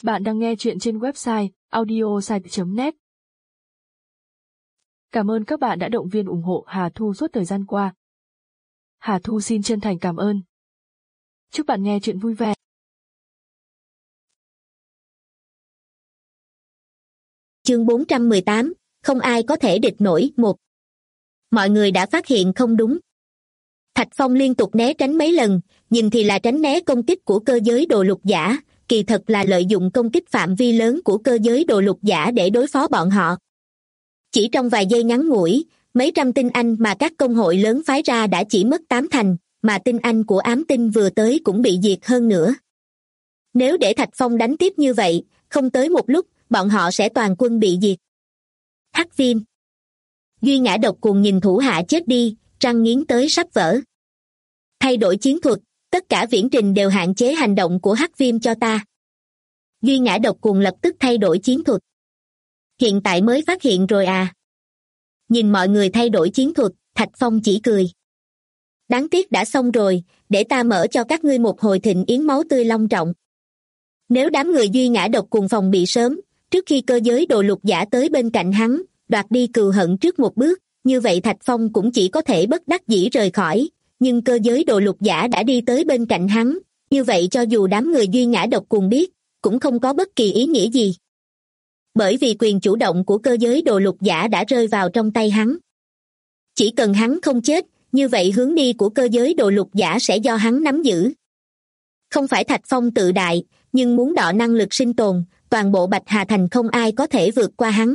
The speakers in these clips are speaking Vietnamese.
Bạn đang nghe chuyện trên website audiosite.net. Cảm ơn các bạn đã động viên ủng hộ Hà Thu suốt thời gian qua. Hà Thu xin chân thành cảm ơn. Chúc bạn nghe chuyện vui vẻ. Chương 418, không ai có thể địch nổi. 1. Mọi người đã phát hiện không đúng. Thạch Phong liên tục né tránh mấy lần, nhìn thì là tránh né công kích của cơ giới đồ lục giả, kỳ thật là lợi dụng công kích phạm vi lớn của cơ giới đồ lục giả để đối phó bọn họ. Chỉ trong vài giây ngắn ngủi, mấy trăm tinh anh mà các công hội lớn phái ra đã chỉ mất 8 thành, mà tinh anh của ám tinh vừa tới cũng bị diệt hơn nữa. Nếu để Thạch Phong đánh tiếp như vậy, không tới một lúc, bọn họ sẽ toàn quân bị diệt. Hắc Viêm. Duy Ngã Độc Cuồng nhìn thủ hạ chết đi, răng nghiến tới sắp vỡ. Thay đổi chiến thuật, tất cả viễn trình đều hạn chế hành động của Hắc Viêm cho ta. Duy Ngã Độc Cuồng lập tức thay đổi chiến thuật. Hiện tại mới phát hiện rồi à? Nhìn mọi người thay đổi chiến thuật, Thạch Phong chỉ cười. Đáng tiếc đã xong rồi, để ta mở cho các ngươi một hồi thịnh yến máu tươi long trọng. Nếu đám người Duy Ngã Độc Cuồng phòng bị sớm, trước khi cơ giới đồ lục giả tới bên cạnh hắn, đoạt đi cừu hận trước một bước, như vậy Thạch Phong cũng chỉ có thể bất đắc dĩ rời khỏi, nhưng cơ giới đồ lục giả đã đi tới bên cạnh hắn, như vậy cho dù đám người Duy Ngã Độc Cuồng biết, cũng không có bất kỳ ý nghĩa gì. Bởi vì quyền chủ động của cơ giới đồ lục giả đã rơi vào trong tay hắn. Chỉ cần hắn không chết, như vậy hướng đi của cơ giới đồ lục giả sẽ do hắn nắm giữ. Không phải Thạch Phong tự đại, nhưng muốn đọ năng lực sinh tồn, toàn bộ Bạch Hà Thành không ai có thể vượt qua hắn.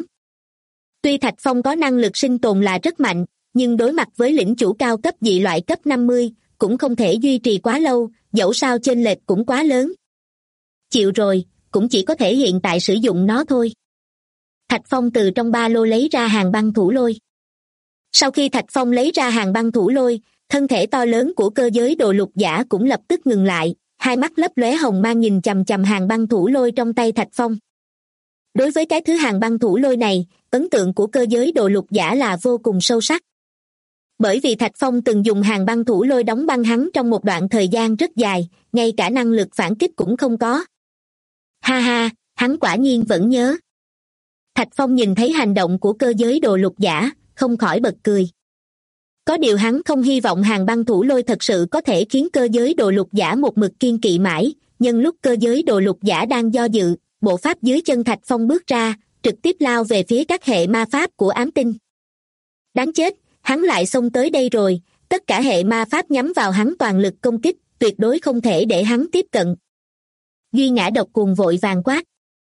Tuy Thạch Phong có năng lực sinh tồn là rất mạnh, nhưng đối mặt với lĩnh chủ cao cấp dị loại cấp 50, cũng không thể duy trì quá lâu, dẫu sao chênh lệch cũng quá lớn. Chịu rồi, cũng chỉ có thể hiện tại sử dụng nó thôi. Thạch Phong từ trong ba lô lấy ra hàng băng thủ lôi. Sau khi Thạch Phong lấy ra hàng băng thủ lôi, thân thể to lớn của cơ giới đồ lục giả cũng lập tức ngừng lại, hai mắt lấp lóe hồng mang nhìn chằm chằm hàng băng thủ lôi trong tay Thạch Phong. Đối với cái thứ hàng băng thủ lôi này, ấn tượng của cơ giới đồ lục giả là vô cùng sâu sắc. Bởi vì Thạch Phong từng dùng hàng băng thủ lôi đóng băng hắn trong một đoạn thời gian rất dài, ngay cả năng lực phản kích cũng không có. Ha ha, hắn quả nhiên vẫn nhớ. Thạch Phong nhìn thấy hành động của cơ giới đồ lục giả, không khỏi bật cười. Có điều hắn không hy vọng hàng băng thủ lôi thật sự có thể khiến cơ giới đồ lục giả một mực kiên kỵ mãi, nhân lúc cơ giới đồ lục giả đang do dự, bộ pháp dưới chân Thạch Phong bước ra, trực tiếp lao về phía các hệ ma pháp của ám tinh. Đáng chết, hắn lại xông tới đây rồi, tất cả hệ ma pháp nhắm vào hắn toàn lực công kích, tuyệt đối không thể để hắn tiếp cận. Duy Ngã Độc Cuồng vội vàng quát.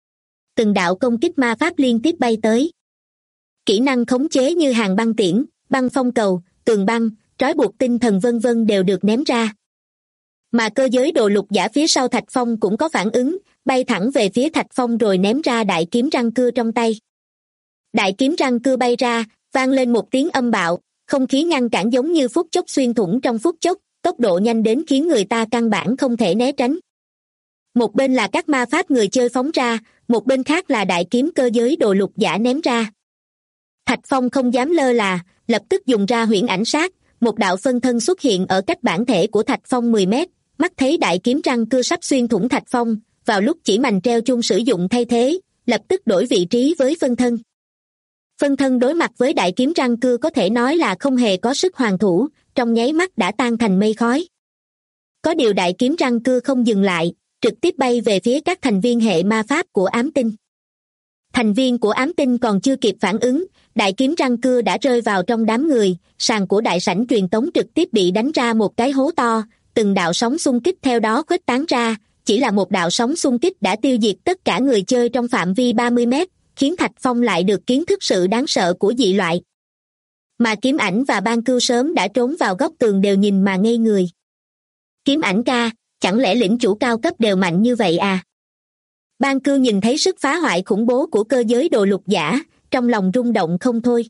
Từng đạo công kích ma pháp liên tiếp bay tới. Kỹ năng khống chế như hàng băng tiễn, băng phong cầu, tường băng, trói buộc tinh thần vân vân đều được ném ra. Mà cơ giới đồ lục giả phía sau Thạch Phong cũng có phản ứng, bay thẳng về phía Thạch Phong rồi ném ra đại kiếm răng cưa trong tay. Đại kiếm răng cưa bay ra, vang lên một tiếng âm bạo, không khí ngăn cản giống như phút chốc xuyên thủng trong phút chốc, tốc độ nhanh đến khiến người ta căn bản không thể né tránh. Một bên là các ma pháp người chơi phóng ra, một bên khác là đại kiếm cơ giới đồ lục giả ném ra. Thạch Phong không dám lơ là, lập tức dùng ra huyễn ảnh sát, một đạo phân thân xuất hiện ở cách bản thể của Thạch Phong 10 mét, mắt thấy đại kiếm răng cưa sắp xuyên thủng Thạch Phong, vào lúc chỉ mành treo chung sử dụng thay thế, lập tức đổi vị trí với phân thân. Phân thân đối mặt với đại kiếm răng cưa có thể nói là không hề có sức hoàn thủ, trong nháy mắt đã tan thành mây khói. Có điều đại kiếm răng cưa không dừng lại, trực tiếp bay về phía các thành viên hệ ma pháp của ám tinh. Thành viên của ám tinh còn chưa kịp phản ứng, đại kiếm răng cưa đã rơi vào trong đám người, sàn của đại sảnh truyền tống trực tiếp bị đánh ra một cái hố to, từng đạo sóng xung kích theo đó khuếch tán ra, chỉ là một đạo sóng xung kích đã tiêu diệt tất cả người chơi trong phạm vi 30 mét, khiến Thạch Phong lại được kiến thức sự đáng sợ của dị loại. Mà Kiếm Ảnh và Ban Cưu sớm đã trốn vào góc tường đều nhìn mà ngây người. Kiếm Ảnh ca, chẳng lẽ lĩnh chủ cao cấp đều mạnh như vậy à? Ban Cưu nhìn thấy sức phá hoại khủng bố của cơ giới đồ lục giả, trong lòng rung động không thôi.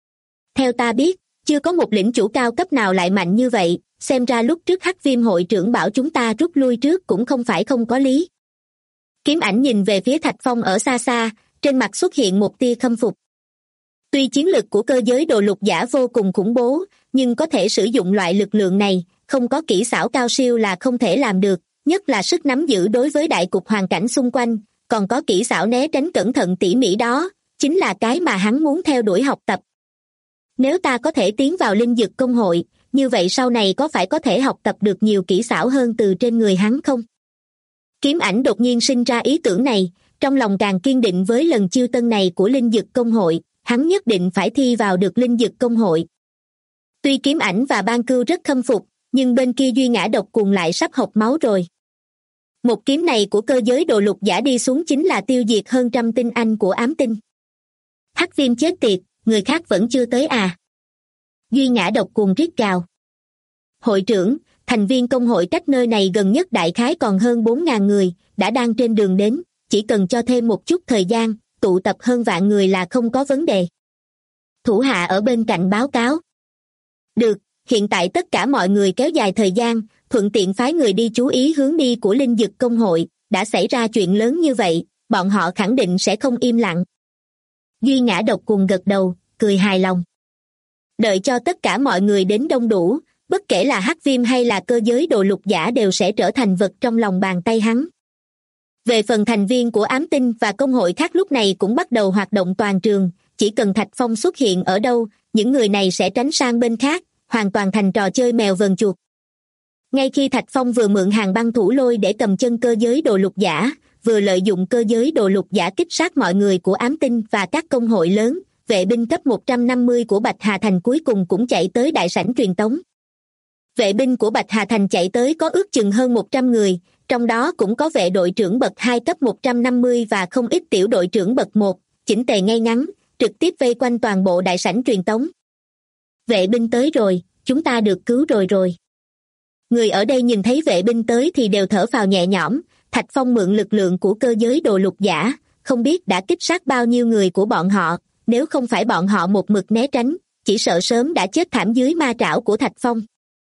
Theo ta biết, chưa có một lĩnh chủ cao cấp nào lại mạnh như vậy, xem ra lúc trước Hắc Viêm hội trưởng bảo chúng ta rút lui trước cũng không phải không có lý. Kiếm Ảnh nhìn về phía Thạch Phong ở xa xa, trên mặt xuất hiện một tia khâm phục. Tuy chiến lực của cơ giới đồ lục giả vô cùng khủng bố, nhưng có thể sử dụng loại lực lượng này, không có kỹ xảo cao siêu là không thể làm được, nhất là sức nắm giữ đối với đại cục hoàn cảnh xung quanh, còn có kỹ xảo né tránh cẩn thận tỉ mỉ đó, chính là cái mà hắn muốn theo đuổi học tập. Nếu ta có thể tiến vào linh dực công hội, như vậy sau này có phải có thể học tập được nhiều kỹ xảo hơn từ trên người hắn không? Kiếm Ảnh đột nhiên sinh ra ý tưởng này, trong lòng càng kiên định với lần chiêu tân này của linh dực công hội, hắn nhất định phải thi vào được linh dực công hội. Tuy Kiếm Ảnh và Ban Cưu rất khâm phục, nhưng bên kia Duy Ngã Độc Cùng lại sắp hộc máu rồi. Một kiếm này của cơ giới đồ lục giả đi xuống chính là tiêu diệt hơn trăm tinh anh của ám tinh. Hắc Viêm chết tiệt, người khác vẫn chưa tới à? Duy Ngã Độc Cùng rít gào. Hội trưởng, thành viên công hội cách nơi này gần nhất đại khái còn hơn 4.000 người, đã đang trên đường đến, chỉ cần cho thêm một chút thời gian, tụ tập hơn vạn người là không có vấn đề. Thủ hạ ở bên cạnh báo cáo. Được, hiện tại tất cả mọi người kéo dài thời gian, thuận tiện phái người đi chú ý hướng đi của linh dực công hội, đã xảy ra chuyện lớn như vậy, bọn họ khẳng định sẽ không im lặng. Duy Ngã Độc Cùng gật đầu, cười hài lòng. Đợi cho tất cả mọi người đến đông đủ, bất kể là Hắc Viêm hay là cơ giới đồ lục giả đều sẽ trở thành vật trong lòng bàn tay hắn. Về phần thành viên của ám tinh và công hội khác lúc này cũng bắt đầu hoạt động toàn trường, chỉ cần Thạch Phong xuất hiện ở đâu, những người này sẽ tránh sang bên khác, hoàn toàn thành trò chơi mèo vờn chuột. Ngay khi Thạch Phong vừa mượn hàng băng thủ lôi để cầm chân cơ giới đồ lục giả, vừa lợi dụng cơ giới đồ lục giả kích sát mọi người của ám tinh và các công hội lớn, vệ binh cấp 150 của Bạch Hà Thành cuối cùng cũng chạy tới đại sảnh truyền tống. Vệ binh của Bạch Hà Thành chạy tới có ước chừng hơn 100 người, trong đó cũng có vệ đội trưởng bậc 2 cấp 150 và không ít tiểu đội trưởng bậc 1, chỉnh tề ngay ngắn, trực tiếp vây quanh toàn bộ đại sảnh truyền tống. Vệ binh tới rồi, chúng ta được cứu rồi. Người ở đây nhìn thấy vệ binh tới thì đều thở phào nhẹ nhõm, Thạch Phong mượn lực lượng của cơ giới đồ lục giả, không biết đã kích sát bao nhiêu người của bọn họ, nếu không phải bọn họ một mực né tránh, chỉ sợ sớm đã chết thảm dưới ma trảo của Thạch Phong.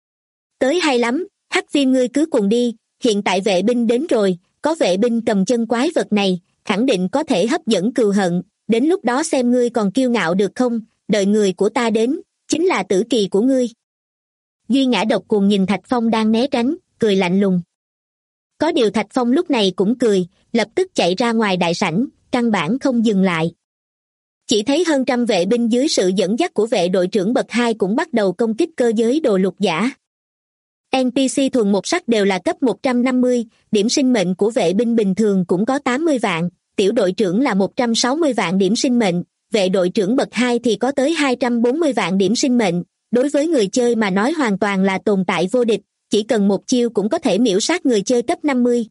Tới hay lắm, Hắc Viêm ngươi cứ cùng đi, hiện tại vệ binh đến rồi, có vệ binh cầm chân quái vật này, khẳng định có thể hấp dẫn cừu hận, đến lúc đó xem ngươi còn kiêu ngạo được không, đợi người của ta đến, chính là tử kỳ của ngươi. Duy Ngã Độc Cùng nhìn Thạch Phong đang né tránh, cười lạnh lùng. Có điều Thạch Phong lúc này cũng cười, lập tức chạy ra ngoài đại sảnh, căn bản không dừng lại. Chỉ thấy hơn trăm vệ binh dưới sự dẫn dắt của vệ đội trưởng bậc 2 cũng bắt đầu công kích cơ giới đồ lục giả. NPC thuần một sắc đều là cấp 150, điểm sinh mệnh của vệ binh bình thường cũng có 80 vạn, tiểu đội trưởng là 160 vạn điểm sinh mệnh, vệ đội trưởng bậc 2 thì có tới 240 vạn điểm sinh mệnh, đối với người chơi mà nói hoàn toàn là tồn tại vô địch, chỉ cần một chiêu cũng có thể miễu sát người chơi cấp 50.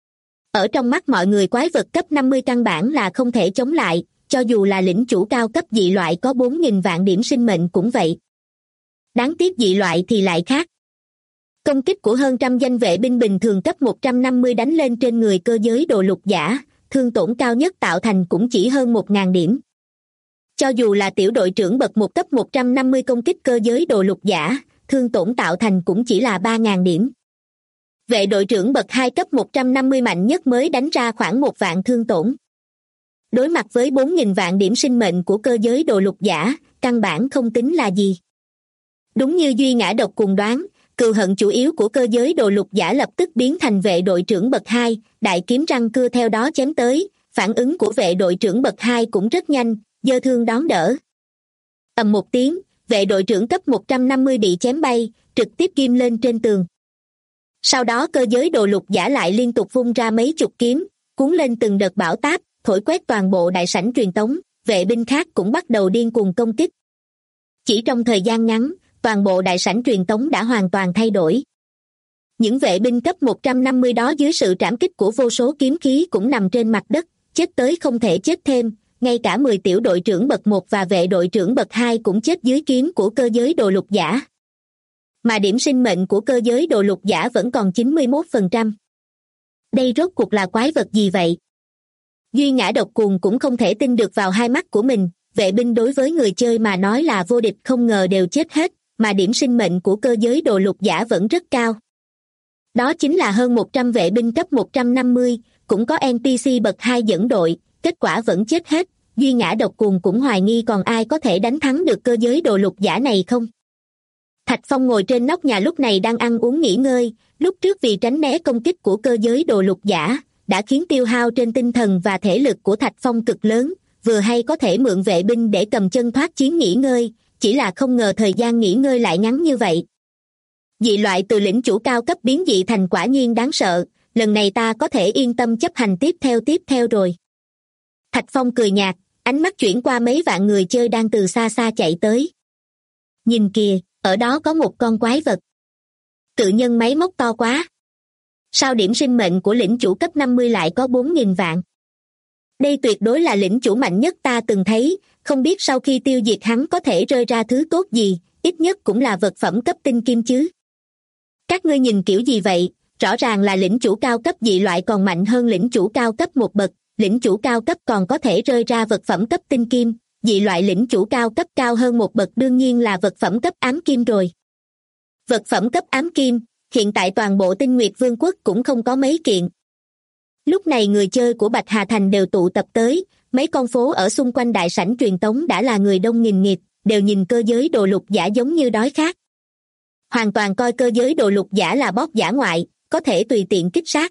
Ở trong mắt mọi người quái vật cấp 50 căn bản là không thể chống lại, cho dù là lĩnh chủ cao cấp dị loại có 4.000 vạn điểm sinh mệnh cũng vậy. Đáng tiếc dị loại thì lại khác. Công kích của hơn trăm danh vệ binh bình thường cấp 150 đánh lên trên người cơ giới đồ lục giả, thương tổn cao nhất tạo thành cũng chỉ hơn 1.000 điểm. Cho dù là tiểu đội trưởng bậc 1 cấp 150 công kích cơ giới đồ lục giả, thương tổn tạo thành cũng chỉ là 3.000 điểm. Vệ đội trưởng bậc 2 cấp 150 mạnh nhất mới đánh ra khoảng 1 vạn thương tổn. Đối mặt với 4.000 vạn điểm sinh mệnh của cơ giới đồ lục giả, căn bản không tính là gì. Đúng như Duy Ngã Độc Cùng đoán, cừu hận chủ yếu của cơ giới đồ lục giả lập tức biến thành vệ đội trưởng bậc 2, đại kiếm răng cưa theo đó chém tới, phản ứng của vệ đội trưởng bậc 2 cũng rất nhanh, giơ thương đón đỡ. Ầm một tiếng, vệ đội trưởng cấp 150 bị chém bay, trực tiếp ghim lên trên tường. Sau đó cơ giới đồ lục giả lại liên tục vung ra mấy chục kiếm, cuốn lên từng đợt bão táp, thổi quét toàn bộ đại sảnh truyền tống, vệ binh khác cũng bắt đầu điên cuồng công kích. Chỉ trong thời gian ngắn, toàn bộ đại sảnh truyền tống đã hoàn toàn thay đổi. Những vệ binh cấp 150 đó dưới sự trảm kích của vô số kiếm khí cũng nằm trên mặt đất, chết tới không thể chết thêm, ngay cả 10 tiểu đội trưởng bậc 1 và vệ đội trưởng bậc 2 cũng chết dưới kiếm của cơ giới đồ lục giả. Mà điểm sinh mệnh của cơ giới đồ lục giả vẫn còn 91%. Đây rốt cuộc là quái vật gì vậy? Duy Ngã Độc Cùng cũng không thể tin được vào hai mắt của mình, vệ binh đối với người chơi mà nói là vô địch không ngờ đều chết hết, mà điểm sinh mệnh của cơ giới đồ lục giả vẫn rất cao. Đó chính là hơn 100 vệ binh cấp 150, cũng có NPC bậc 2 dẫn đội, kết quả vẫn chết hết. Duy Ngã Độc Cùng cũng hoài nghi còn ai có thể đánh thắng được cơ giới đồ lục giả này không. Thạch Phong ngồi trên nóc nhà lúc này đang ăn uống nghỉ ngơi, lúc trước vì tránh né công kích của cơ giới đồ lục giả, đã khiến tiêu hao trên tinh thần và thể lực của Thạch Phong cực lớn, vừa hay có thể mượn vệ binh để cầm chân thoát chiến nghỉ ngơi, chỉ là không ngờ thời gian nghỉ ngơi lại ngắn như vậy. Dị loại từ lĩnh chủ cao cấp biến dị thành quả nhiên đáng sợ, lần này ta có thể yên tâm chấp hành tiếp theo rồi. Thạch Phong cười nhạt, ánh mắt chuyển qua mấy vạn người chơi đang từ xa xa chạy tới. Nhìn kìa, ở đó có một con quái vật. Tự nhân máy móc to quá. Sao điểm sinh mệnh của lĩnh chủ cấp 50 lại có 4.000 vạn? Đây tuyệt đối là lĩnh chủ mạnh nhất ta từng thấy, không biết sau khi tiêu diệt hắn có thể rơi ra thứ tốt gì, ít nhất cũng là vật phẩm cấp tinh kim chứ. Các ngươi nhìn kiểu gì vậy? Rõ ràng là lĩnh chủ cao cấp dị loại còn mạnh hơn lĩnh chủ cao cấp một bậc, lĩnh chủ cao cấp còn có thể rơi ra vật phẩm cấp tinh kim, dị loại lĩnh chủ cao cấp cao hơn một bậc đương nhiên là vật phẩm cấp ám kim rồi. Vật phẩm cấp ám kim, hiện tại toàn bộ Tinh Nguyệt Vương quốc cũng không có mấy kiện. Lúc này người chơi của Bạch Hà Thành đều tụ tập tới, mấy con phố ở xung quanh đại sảnh truyền tống đã là người đông nghìn nghịt, đều nhìn cơ giới đồ lục giả giống như đói khát. Hoàn toàn coi cơ giới đồ lục giả là boss giả ngoại, có thể tùy tiện kích sát.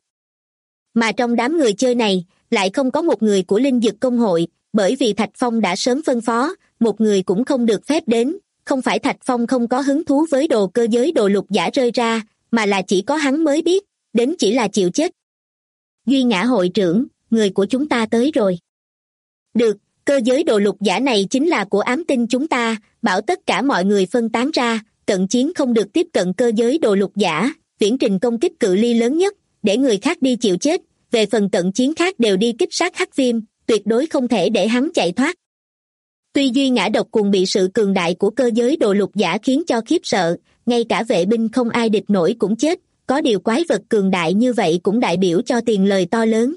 Mà trong đám người chơi này, lại không có một người của Linh Dực Công hội, bởi vì Thạch Phong đã sớm phân phó, một người cũng không được phép đến, không phải Thạch Phong không có hứng thú với đồ cơ giới đồ lục giả rơi ra, mà là chỉ có hắn mới biết, đến chỉ là chịu chết. Duy Ngã hội trưởng, người của chúng ta tới rồi. Được, cơ giới đồ lục giả này chính là của ám tinh chúng ta, bảo tất cả mọi người phân tán ra, cận chiến không được tiếp cận cơ giới đồ lục giả, viễn trình công kích cự ly lớn nhất, để người khác đi chịu chết, về phần cận chiến khác đều đi kích sát Hắc Viêm, tuyệt đối không thể để hắn chạy thoát. Tuy Duy Ngã độc cuồng bị sự cường đại của cơ giới đồ lục giả khiến cho khiếp sợ, ngay cả vệ binh không ai địch nổi cũng chết, có điều quái vật cường đại như vậy cũng đại biểu cho tiền lời to lớn.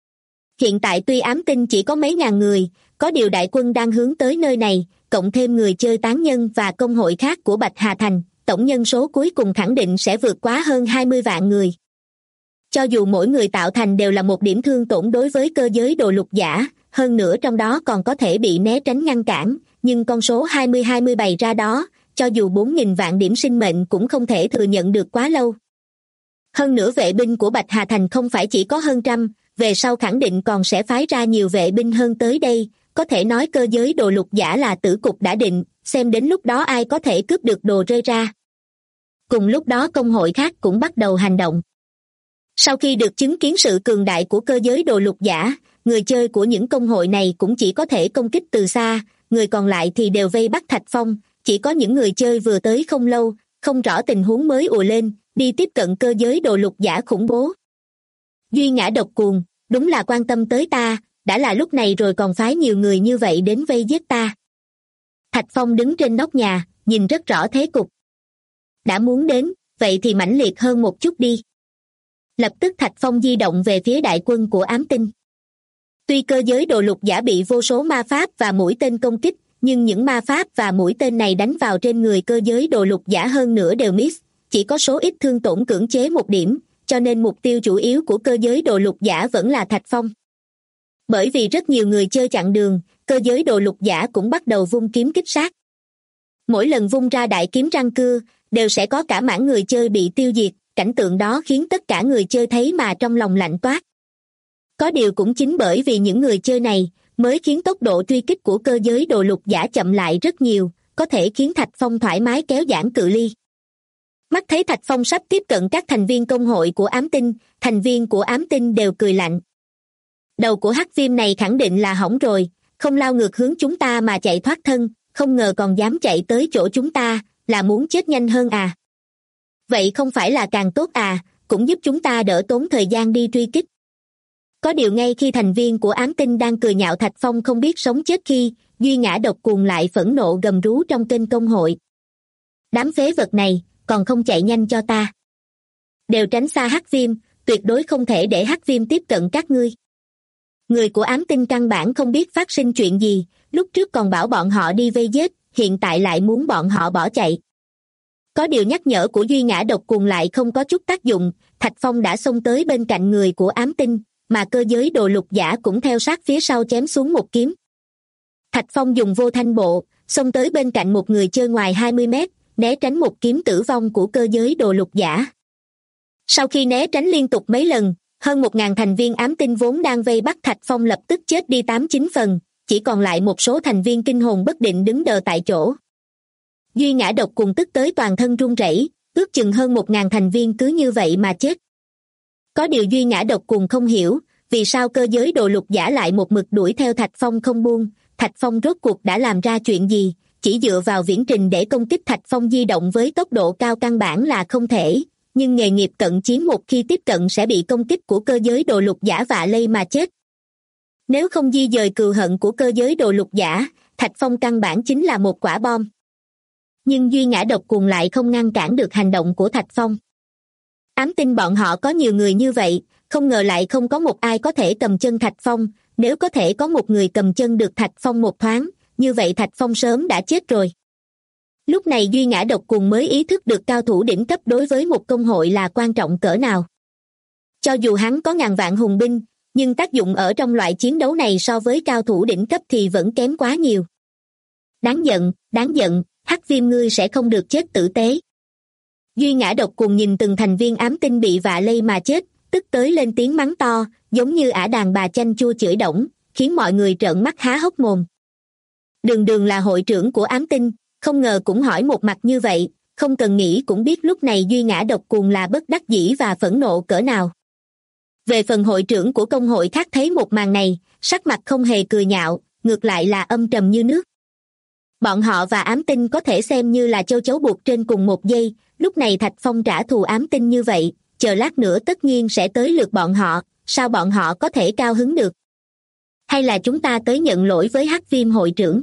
Hiện tại tuy ám tinh chỉ có mấy ngàn người, có điều đại quân đang hướng tới nơi này, cộng thêm người chơi tán nhân và công hội khác của Bạch Hà Thành, tổng nhân số cuối cùng khẳng định sẽ vượt quá hơn 20 vạn người. Cho dù mỗi người tạo thành đều là một điểm thương tổn đối với cơ giới đồ lục giả, hơn nữa trong đó còn có thể bị né tránh ngăn cản, nhưng con số 20 bày ra đó, cho dù 4.000 vạn điểm sinh mệnh cũng không thể thừa nhận được quá lâu. Hơn nữa vệ binh của Bạch Hà Thành không phải chỉ có hơn trăm, về sau khẳng định còn sẽ phái ra nhiều vệ binh hơn tới đây, có thể nói cơ giới đồ lục giả là tử cục đã định, xem đến lúc đó ai có thể cướp được đồ rơi ra. Cùng lúc đó công hội khác cũng bắt đầu hành động. Sau khi được chứng kiến sự cường đại của cơ giới đồ lục giả, người chơi của những công hội này cũng chỉ có thể công kích từ xa, người còn lại thì đều vây bắt Thạch Phong, chỉ có những người chơi vừa tới không lâu, không rõ tình huống mới ùa lên, đi tiếp cận cơ giới đồ lục giả khủng bố. Duy Ngã độc cuồng, đúng là quan tâm tới ta, đã là lúc này rồi còn phái nhiều người như vậy đến vây giết ta. Thạch Phong đứng trên nóc nhà, nhìn rất rõ thế cục. Đã muốn đến, vậy thì mãnh liệt hơn một chút đi. Lập tức Thạch Phong di động về phía đại quân của ám tinh. Tuy cơ giới đồ lục giả bị vô số ma pháp và mũi tên công kích, nhưng những ma pháp và mũi tên này đánh vào trên người cơ giới đồ lục giả hơn nữa đều miss, chỉ có số ít thương tổn cưỡng chế một điểm, cho nên mục tiêu chủ yếu của cơ giới đồ lục giả vẫn là Thạch Phong. Bởi vì rất nhiều người chơi chặn đường, cơ giới đồ lục giả cũng bắt đầu vung kiếm kích sát. Mỗi lần vung ra đại kiếm răng cưa, đều sẽ có cả mảng người chơi bị tiêu diệt, cảnh tượng đó khiến tất cả người chơi thấy mà trong lòng lạnh toát. Có điều cũng chính bởi vì những người chơi này, mới khiến tốc độ truy kích của cơ giới đồ lục giả chậm lại rất nhiều, có thể khiến Thạch Phong thoải mái kéo giãn cự ly. Mắt thấy Thạch Phong sắp tiếp cận các thành viên công hội của ám tinh, thành viên của ám tinh đều cười lạnh. Đầu của Hắc Viêm này khẳng định là hỏng rồi, không lao ngược hướng chúng ta mà chạy thoát thân, không ngờ còn dám chạy tới chỗ chúng ta, là muốn chết nhanh hơn à? Vậy không phải là càng tốt à, cũng giúp chúng ta đỡ tốn thời gian đi truy kích. Có điều ngay khi thành viên của ám tinh đang cười nhạo Thạch Phong không biết sống chết khi, Duy Ngã độc cuồng lại phẫn nộ gầm rú trong kênh công hội. Đám phế vật này, còn không chạy nhanh cho ta. Đều tránh xa Hắc Viêm, tuyệt đối không thể để Hắc Viêm tiếp cận các ngươi. Người của ám tinh căn bản không biết phát sinh chuyện gì, lúc trước còn bảo bọn họ đi vây giết, hiện tại lại muốn bọn họ bỏ chạy. Có điều nhắc nhở của Duy Ngã độc cuồng lại không có chút tác dụng, Thạch Phong đã xông tới bên cạnh người của ám tinh, mà cơ giới đồ lục giả cũng theo sát phía sau chém xuống một kiếm. Thạch Phong dùng vô thanh bộ, xông tới bên cạnh một người chơi ngoài 20 mét, né tránh một kiếm tử vong của cơ giới đồ lục giả. Sau khi né tránh liên tục mấy lần, Hơn 1.000 thành viên ám tinh vốn đang vây bắt Thạch Phong lập tức chết đi 8-9 phần, chỉ còn lại một số thành viên kinh hồn bất định đứng đờ tại chỗ. Duy Ngã Độc Cùng tức tới toàn thân run rẩy, ước chừng hơn 1.000 thành viên cứ như vậy mà chết. Có điều Duy Ngã Độc Cùng không hiểu, vì sao cơ giới đồ lục giả lại một mực đuổi theo Thạch Phong không buông. Thạch Phong rốt cuộc đã làm ra chuyện gì? Chỉ dựa vào viễn trình để công kích Thạch Phong di động với tốc độ cao căn bản là không thể, nhưng nghề nghiệp cận chiến một khi tiếp cận sẽ bị công kích của cơ giới đồ lục giả vạ lây mà chết. Nếu không di dời cừu hận của cơ giới đồ lục giả, Thạch Phong căn bản chính là một quả bom. Nhưng Duy Ngã Độc Cùng lại không ngăn cản được hành động của Thạch Phong. Ám tinh bọn họ có nhiều người như vậy, không ngờ lại không có một ai có thể cầm chân Thạch Phong. Nếu có thể có một người cầm chân được Thạch Phong một thoáng, như vậy Thạch Phong sớm đã chết rồi. Lúc này Duy Ngã Độc Cùng mới ý thức được cao thủ đỉnh cấp đối với một công hội là quan trọng cỡ nào. Cho dù hắn có ngàn vạn hùng binh, nhưng tác dụng ở trong loại chiến đấu này so với cao thủ đỉnh cấp thì vẫn kém quá nhiều. Đáng giận, Hắc Viêm ngươi sẽ không được chết tử tế. Duy Ngã Độc Cùng nhìn từng thành viên ám tinh bị vạ lây mà chết, tức tới lên tiếng mắng to, giống như ả đàn bà chanh chua chửi đổng, khiến mọi người trợn mắt há hốc mồm. Đường là hội trưởng của ám tinh, không ngờ cũng hỏi một mặt như vậy, không cần nghĩ cũng biết lúc này Duy Ngã Độc Cùng là bất đắc dĩ và phẫn nộ cỡ nào. Về phần hội trưởng của công hội khác thấy một màn này, sắc mặt không hề cười nhạo, ngược lại là âm trầm như nước. Bọn họ và ám tinh có thể xem như là châu chấu buộc trên cùng một dây, lúc này Thạch Phong trả thù ám tinh như vậy, chờ lát nữa tất nhiên sẽ tới lượt bọn họ, sao bọn họ có thể cao hứng được? Hay là chúng ta tới nhận lỗi với Hắc Viêm hội trưởng?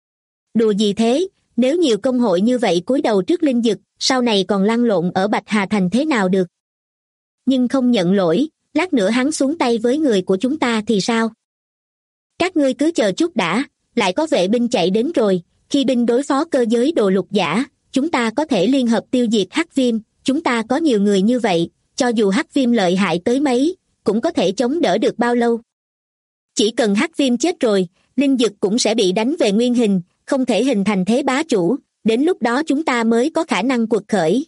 Đùa gì thế, nếu nhiều công hội như vậy cúi đầu trước linh dực, sau này còn lăn lộn ở Bạch Hà Thành thế nào được? Nhưng không nhận lỗi, lát nữa hắn xuống tay với người của chúng ta thì sao? Các ngươi cứ chờ chút đã, lại có vệ binh chạy đến rồi, khi binh đối phó cơ giới đồ lục giả, chúng ta có thể liên hợp tiêu diệt Hắc Viêm, chúng ta có nhiều người như vậy, cho dù Hắc Viêm lợi hại tới mấy, cũng có thể chống đỡ được bao lâu. Chỉ cần Hắc Viêm chết rồi, linh dực cũng sẽ bị đánh về nguyên hình, không thể hình thành thế bá chủ, đến lúc đó chúng ta mới có khả năng quật khởi.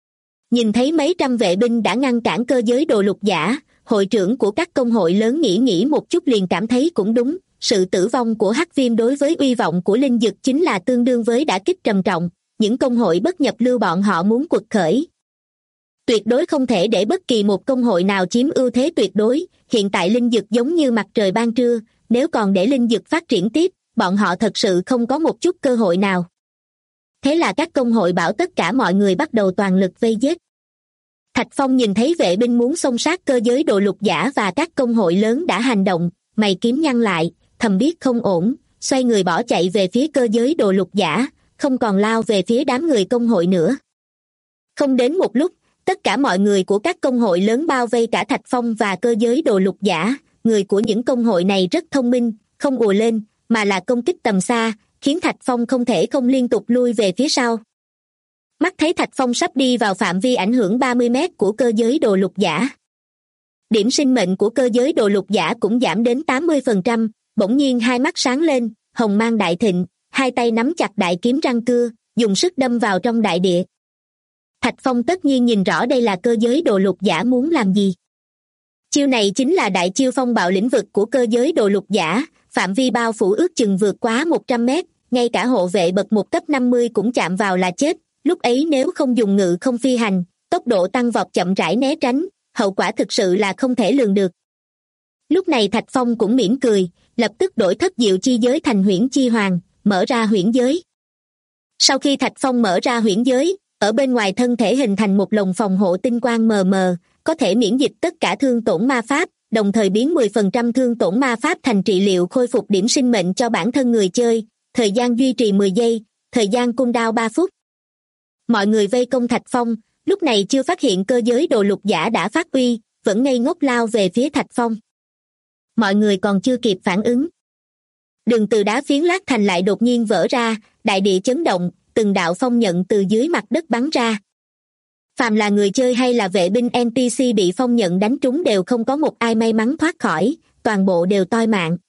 Nhìn thấy mấy trăm vệ binh đã ngăn cản cơ giới đồ lục giả, hội trưởng của các công hội lớn nghĩ một chút liền cảm thấy cũng đúng, sự tử vong của Hắc Viêm đối với uy vọng của linh dực chính là tương đương với đả kích trầm trọng, những công hội bất nhập lưu bọn họ muốn quật khởi. Tuyệt đối không thể để bất kỳ một công hội nào chiếm ưu thế tuyệt đối, hiện tại linh dực giống như mặt trời ban trưa, nếu còn để linh dực phát triển tiếp, bọn họ thật sự không có một chút cơ hội nào. Thế là các công hội bảo tất cả mọi người bắt đầu toàn lực vây giết. Thạch Phong nhìn thấy vệ binh muốn xông sát cơ giới đồ lục giả và các công hội lớn đã hành động, mày kiếm nhăn lại, thầm biết không ổn, xoay người bỏ chạy về phía cơ giới đồ lục giả, không còn lao về phía đám người công hội nữa. Không đến một lúc, tất cả mọi người của các công hội lớn bao vây cả Thạch Phong và cơ giới đồ lục giả, người của những công hội này rất thông minh, không ùa lên, mà là công kích tầm xa, khiến Thạch Phong không thể không liên tục lui về phía sau. Mắt thấy Thạch Phong sắp đi vào phạm vi ảnh hưởng 30 mét của cơ giới đồ lục giả. Điểm sinh mệnh của cơ giới đồ lục giả cũng giảm đến 80%, bỗng nhiên hai mắt sáng lên, hồng mang đại thịnh, hai tay nắm chặt đại kiếm răng cưa, dùng sức đâm vào trong đại địa. Thạch Phong tất nhiên nhìn rõ đây là cơ giới đồ lục giả muốn làm gì. Chiêu này chính là đại chiêu phong bạo lĩnh vực của cơ giới đồ lục giả, phạm vi bao phủ ước chừng vượt quá 100 mét, ngay cả hộ vệ bậc 1 cấp 50 cũng chạm vào là chết, lúc ấy nếu không dùng ngự không phi hành, tốc độ tăng vọt chậm rãi né tránh, hậu quả thực sự là không thể lường được. Lúc này Thạch Phong cũng mỉm cười, lập tức đổi thất diệu chi giới thành huyễn chi hoàng, mở ra huyễn giới. Sau khi Thạch Phong mở ra huyễn giới, ở bên ngoài thân thể hình thành một lồng phòng hộ tinh quang mờ mờ, có thể miễn dịch tất cả thương tổn ma pháp, đồng thời biến 10% thương tổn ma pháp thành trị liệu khôi phục điểm sinh mệnh cho bản thân người chơi, thời gian duy trì 10 giây, thời gian cooldown 3 phút. Mọi người vây công Thạch Phong, lúc này chưa phát hiện cơ giới đồ lục giả đã phát uy, vẫn ngây ngốc lao về phía Thạch Phong. Mọi người còn chưa kịp phản ứng. Đường từ đá phiến lát thành lại đột nhiên vỡ ra, đại địa chấn động, từng đạo phong nhận từ dưới mặt đất bắn ra. Phàm là người chơi hay là vệ binh NPC bị phong nhận đánh trúng đều không có một ai may mắn thoát khỏi, toàn bộ đều toi mạng.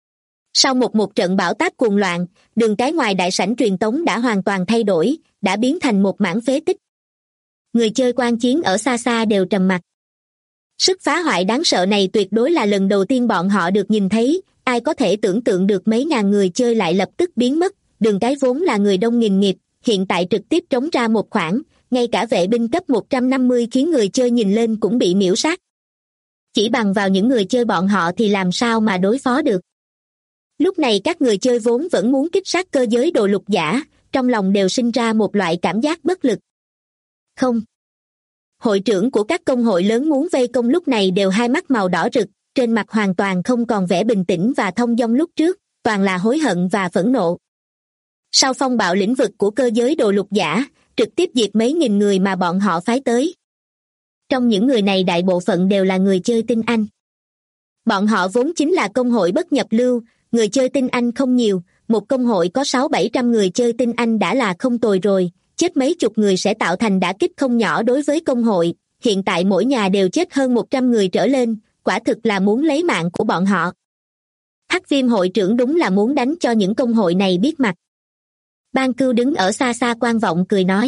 Sau một trận bão táp cuồng loạn, đường cái ngoài đại sảnh truyền tống đã hoàn toàn thay đổi, đã biến thành một mảng phế tích. Người chơi quan chiến ở xa xa đều trầm mặc. Sức phá hoại đáng sợ này tuyệt đối là lần đầu tiên bọn họ được nhìn thấy, ai có thể tưởng tượng được mấy ngàn người chơi lại lập tức biến mất, đường cái vốn là người đông nghìn nghịt, hiện tại trực tiếp trống ra một khoảng, ngay cả vệ binh cấp 150 khiến người chơi nhìn lên cũng bị miễu sát. Chỉ bằng vào những người chơi bọn họ thì làm sao mà đối phó được. Lúc này các người chơi vốn vẫn muốn kích sát cơ giới đồ lục giả, trong lòng đều sinh ra một loại cảm giác bất lực. Không. Hội trưởng của các công hội lớn muốn vây công lúc này đều hai mắt màu đỏ rực, trên mặt hoàn toàn không còn vẻ bình tĩnh và thông dong lúc trước, toàn là hối hận và phẫn nộ. Sau phong bạo lĩnh vực của cơ giới đồ lục giả, trực tiếp diệt mấy nghìn người mà bọn họ phái tới. Trong những người này đại bộ phận đều là người chơi tinh anh. Bọn họ vốn chính là công hội bất nhập lưu, người chơi tinh anh không nhiều, một công hội có 600-700 người chơi tinh anh đã là không tồi rồi, chết mấy chục người sẽ tạo thành đả kích không nhỏ đối với công hội, hiện tại mỗi nhà đều chết hơn 100 người trở lên, quả thực là muốn lấy mạng của bọn họ. Hắc Viêm hội trưởng đúng là muốn đánh cho những công hội này biết mặt. Ban Cưu đứng ở xa xa quan vọng cười nói.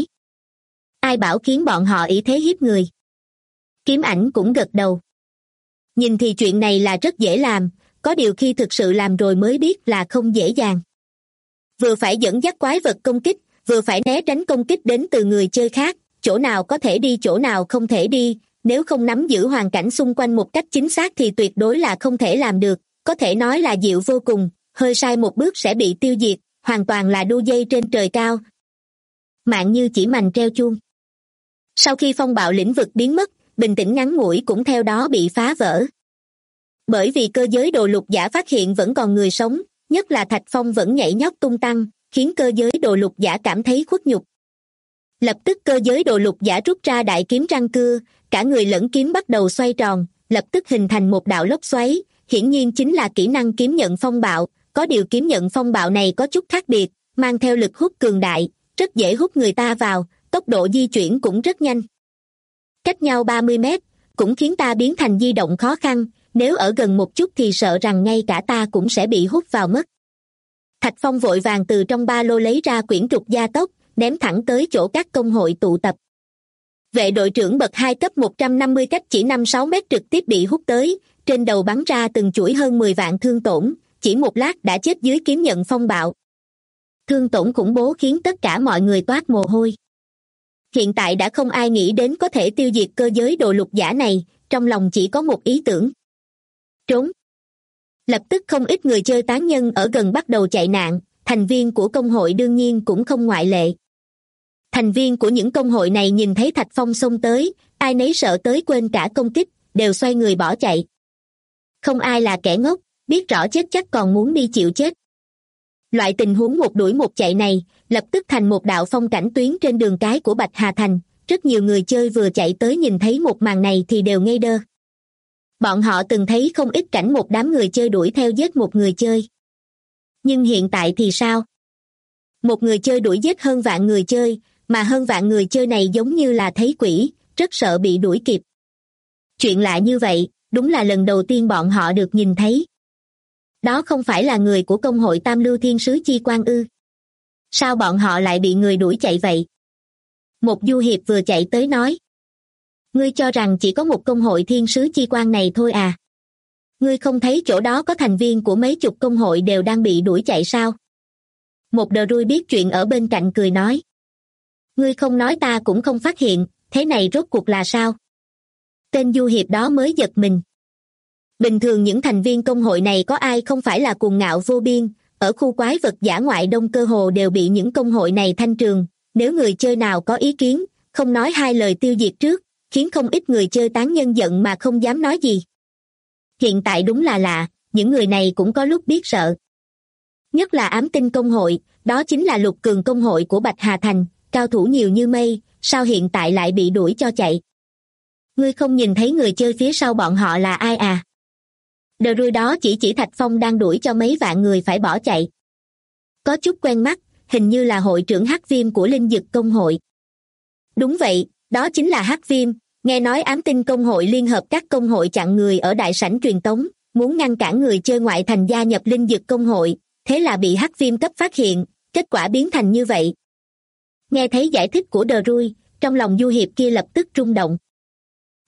Ai bảo khiến bọn họ ý thế hiếp người. Kiếm Ảnh cũng gật đầu. Nhìn thì chuyện này là rất dễ làm, có điều khi thực sự làm rồi mới biết là không dễ dàng. Vừa phải dẫn dắt quái vật công kích, vừa phải né tránh công kích đến từ người chơi khác, chỗ nào có thể đi chỗ nào không thể đi, nếu không nắm giữ hoàn cảnh xung quanh một cách chính xác thì tuyệt đối là không thể làm được, có thể nói là diệu vô cùng, hơi sai một bước sẽ bị tiêu diệt, hoàn toàn là đu dây trên trời cao. Mạng như chỉ mành treo chuông. Sau khi phong bạo lĩnh vực biến mất, bình tĩnh ngắn ngủi cũng theo đó bị phá vỡ. Bởi vì cơ giới đồ lục giả phát hiện vẫn còn người sống, nhất là Thạch Phong vẫn nhảy nhót tung tăng, khiến cơ giới đồ lục giả cảm thấy khuất nhục. Lập tức cơ giới đồ lục giả rút ra đại kiếm răng cưa, cả người lẫn kiếm bắt đầu xoay tròn, lập tức hình thành một đạo lốc xoáy, hiển nhiên chính là kỹ năng kiếm nhận phong bạo, có điều kiếm nhận phong bạo này có chút khác biệt, mang theo lực hút cường đại, rất dễ hút người ta vào, tốc độ di chuyển cũng rất nhanh. Cách nhau 30 mét, cũng khiến ta biến thành di động khó khăn, nếu ở gần một chút thì sợ rằng ngay cả ta cũng sẽ bị hút vào mất. Thạch Phong vội vàng từ trong ba lô lấy ra quyển trục gia tốc, ném thẳng tới chỗ các công hội tụ tập. Vệ đội trưởng bậc 2 cấp 150 cách chỉ 5-6 mét trực tiếp bị hút tới, trên đầu bắn ra từng chuỗi hơn 10 vạn thương tổn, chỉ một lát đã chết dưới kiếm nhận phong bạo. Thương tổn khủng bố khiến tất cả mọi người toát mồ hôi. Hiện tại đã không ai nghĩ đến có thể tiêu diệt cơ giới đồ lục giả này, trong lòng chỉ có một ý tưởng. Trốn. Lập tức không ít người chơi tán nhân ở gần bắt đầu chạy nạn, thành viên của công hội đương nhiên cũng không ngoại lệ. Thành viên của những công hội này nhìn thấy Thạch Phong xông tới, ai nấy sợ tới quên cả công kích, đều xoay người bỏ chạy. Không ai là kẻ ngốc, biết rõ chết chắc còn muốn đi chịu chết. Loại tình huống một đuổi một chạy này, lập tức thành một đạo phong cảnh tuyến trên đường cái của Bạch Hà Thành, rất nhiều người chơi vừa chạy tới nhìn thấy một màn này thì đều ngây đơ. Bọn họ từng thấy không ít cảnh một đám người chơi đuổi theo giết một người chơi. Nhưng hiện tại thì sao? Một người chơi đuổi giết hơn vạn người chơi, mà hơn vạn người chơi này giống như là thấy quỷ, rất sợ bị đuổi kịp. Chuyện lạ như vậy, đúng là lần đầu tiên bọn họ được nhìn thấy. Đó không phải là người của công hội Tam Lưu Thiên Sứ Chi Quan ư? Sao bọn họ lại bị người đuổi chạy vậy? Một du hiệp vừa chạy tới nói. Ngươi cho rằng chỉ có một công hội Thiên Sứ Chi Quan này thôi à? Ngươi không thấy chỗ đó có thành viên của mấy chục công hội đều đang bị đuổi chạy sao? Một đờ rui biết chuyện ở bên cạnh cười nói. Ngươi không nói ta cũng không phát hiện, thế này rốt cuộc là sao? Tên du hiệp đó mới giật mình. Bình thường những thành viên công hội này có ai không phải là cuồng ngạo vô biên, ở khu quái vật dã ngoại đông cơ hồ đều bị những công hội này thanh trường, nếu người chơi nào có ý kiến, không nói hai lời tiêu diệt trước, khiến không ít người chơi tán nhân giận mà không dám nói gì. Hiện tại đúng là lạ, những người này cũng có lúc biết sợ. Nhất là ám tinh công hội, đó chính là lục cường công hội của Bạch Hà Thành, cao thủ nhiều như mây, sao hiện tại lại bị đuổi cho chạy? Ngươi không nhìn thấy người chơi phía sau bọn họ là ai à? Đờ rui đó chỉ Thạch Phong đang đuổi cho mấy vạn người phải bỏ chạy. Có chút quen mắt, hình như là hội trưởng Hắc Viêm của Linh Dực công hội. Đúng vậy, đó chính là Hắc Viêm, nghe nói ám tinh công hội liên hợp các công hội chặn người ở đại sảnh truyền tống, muốn ngăn cản người chơi ngoại thành gia nhập Linh Dực công hội, thế là bị Hắc Viêm cấp phát hiện, kết quả biến thành như vậy. Nghe thấy giải thích của đờ rui, trong lòng du hiệp kia lập tức rung động.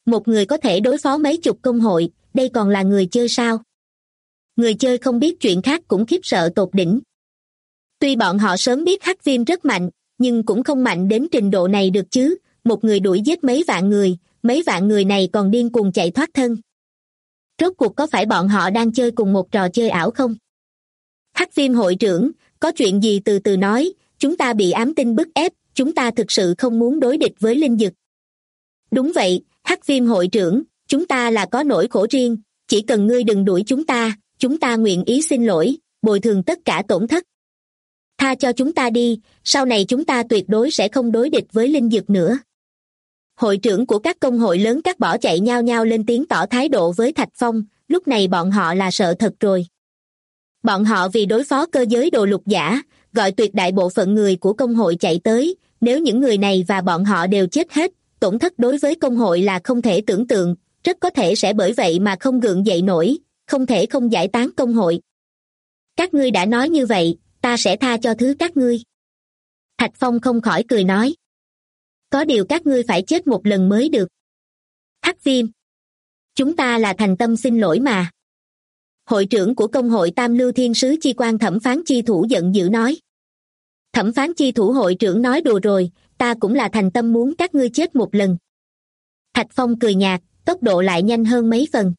Một người có thể đối phó mấy chục công hội, đây còn là người chơi sao? Người chơi không biết chuyện khác cũng khiếp sợ tột đỉnh. Tuy bọn họ sớm biết Hắc Viêm rất mạnh, nhưng cũng không mạnh đến trình độ này được chứ. Một người đuổi giết mấy vạn người này còn điên cuồng chạy thoát thân. Rốt cuộc có phải bọn họ đang chơi cùng một trò chơi ảo không? Hắc Viêm hội trưởng, có chuyện gì từ từ nói, chúng ta bị ám tinh bức ép, chúng ta thực sự không muốn đối địch với linh dực. Đúng vậy, Hắc Viêm hội trưởng, chúng ta là có nỗi khổ riêng, chỉ cần ngươi đừng đuổi chúng ta nguyện ý xin lỗi, bồi thường tất cả tổn thất. Tha cho chúng ta đi, sau này chúng ta tuyệt đối sẽ không đối địch với linh dực nữa. Hội trưởng của các công hội lớn cắt bỏ chạy nhao nhao lên tiếng tỏ thái độ với Thạch Phong, lúc này bọn họ là sợ thật rồi. Bọn họ vì đối phó cơ giới đồ lục giả, gọi tuyệt đại bộ phận người của công hội chạy tới, nếu những người này và bọn họ đều chết hết, tổn thất đối với công hội là không thể tưởng tượng, rất có thể sẽ bởi vậy mà không gượng dậy nổi, không thể không giải tán công hội. Các ngươi đã nói như vậy, ta sẽ tha cho thứ các ngươi. Thạch Phong không khỏi cười nói. Có điều các ngươi phải chết một lần mới được. Hắc Viêm, chúng ta là thành tâm xin lỗi mà. Hội trưởng của công hội Tam Lưu Thiên Sứ Chi Quan Thẩm Phán Chi Thủ giận dữ nói. Thẩm Phán Chi Thủ hội trưởng nói đùa rồi, ta cũng là thành tâm muốn các ngươi chết một lần. Thạch Phong cười nhạt, tốc độ lại nhanh hơn mấy phần.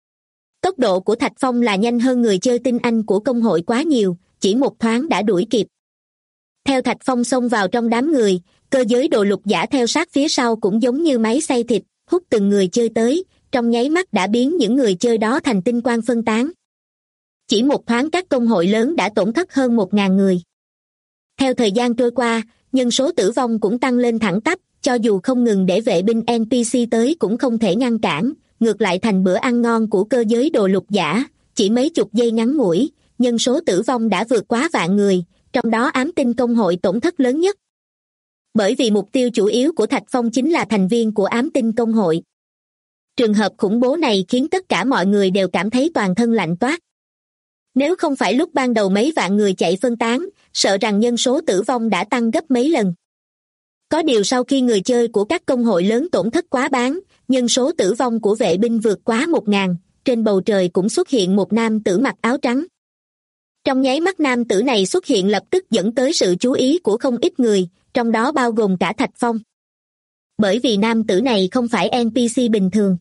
Tốc độ của Thạch Phong là nhanh hơn người chơi tinh anh của công hội quá nhiều, chỉ một thoáng đã đuổi kịp. Theo Thạch Phong xông vào trong đám người, cơ giới đồ lục giả theo sát phía sau cũng giống như máy xay thịt, hút từng người chơi tới, trong nháy mắt đã biến những người chơi đó thành tinh quang phân tán. Chỉ một thoáng các công hội lớn đã tổn thất hơn 1.000 người. Theo thời gian trôi qua, nhân số tử vong cũng tăng lên thẳng tắp, cho dù không ngừng để vệ binh NPC tới cũng không thể ngăn cản, ngược lại thành bữa ăn ngon của cơ giới đồ lục giả, chỉ mấy chục giây ngắn ngủi, nhân số tử vong đã vượt quá vạn người, trong đó ám tinh công hội tổn thất lớn nhất. Bởi vì mục tiêu chủ yếu của Thạch Phong chính là thành viên của ám tinh công hội. Trường hợp khủng bố này khiến tất cả mọi người đều cảm thấy toàn thân lạnh toát. Nếu không phải lúc ban đầu mấy vạn người chạy phân tán, sợ rằng nhân số tử vong đã tăng gấp mấy lần. Có điều sau khi người chơi của các công hội lớn tổn thất quá bán, nhân số tử vong của vệ binh vượt quá 1.000, trên bầu trời cũng xuất hiện một nam tử mặc áo trắng. Trong nháy mắt nam tử này xuất hiện lập tức dẫn tới sự chú ý của không ít người, trong đó bao gồm cả Thạch Phong. Bởi vì nam tử này không phải NPC bình thường,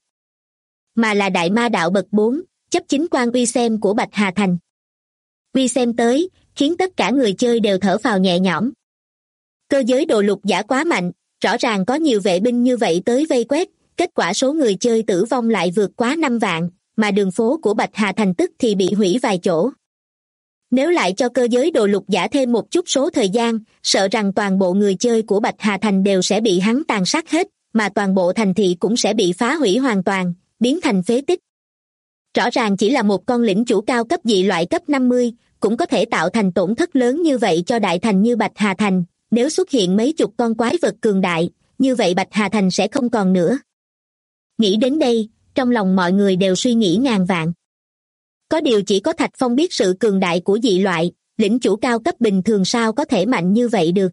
mà là đại ma đạo bậc 4, chấp chính quan Uy Xem của Bạch Hà Thành. Uy Xem tới, khiến tất cả người chơi đều thở phào nhẹ nhõm. Cơ giới đồ lục giả quá mạnh, rõ ràng có nhiều vệ binh như vậy tới vây quét, kết quả số người chơi tử vong lại vượt quá 5 vạn, mà đường phố của Bạch Hà Thành tức thì bị hủy vài chỗ. Nếu lại cho cơ giới đồ lục giả thêm một chút số thời gian, sợ rằng toàn bộ người chơi của Bạch Hà Thành đều sẽ bị hắn tàn sát hết, mà toàn bộ thành thị cũng sẽ bị phá hủy hoàn toàn, biến thành phế tích. Rõ ràng chỉ là một con lĩnh chủ cao cấp dị loại cấp 50, cũng có thể tạo thành tổn thất lớn như vậy cho đại thành như Bạch Hà Thành, nếu xuất hiện mấy chục con quái vật cường đại, như vậy Bạch Hà Thành sẽ không còn nữa. Nghĩ đến đây, trong lòng mọi người đều suy nghĩ ngàn vạn. Có điều chỉ có Thạch Phong biết sự cường đại của dị loại, lĩnh chủ cao cấp bình thường sao có thể mạnh như vậy được.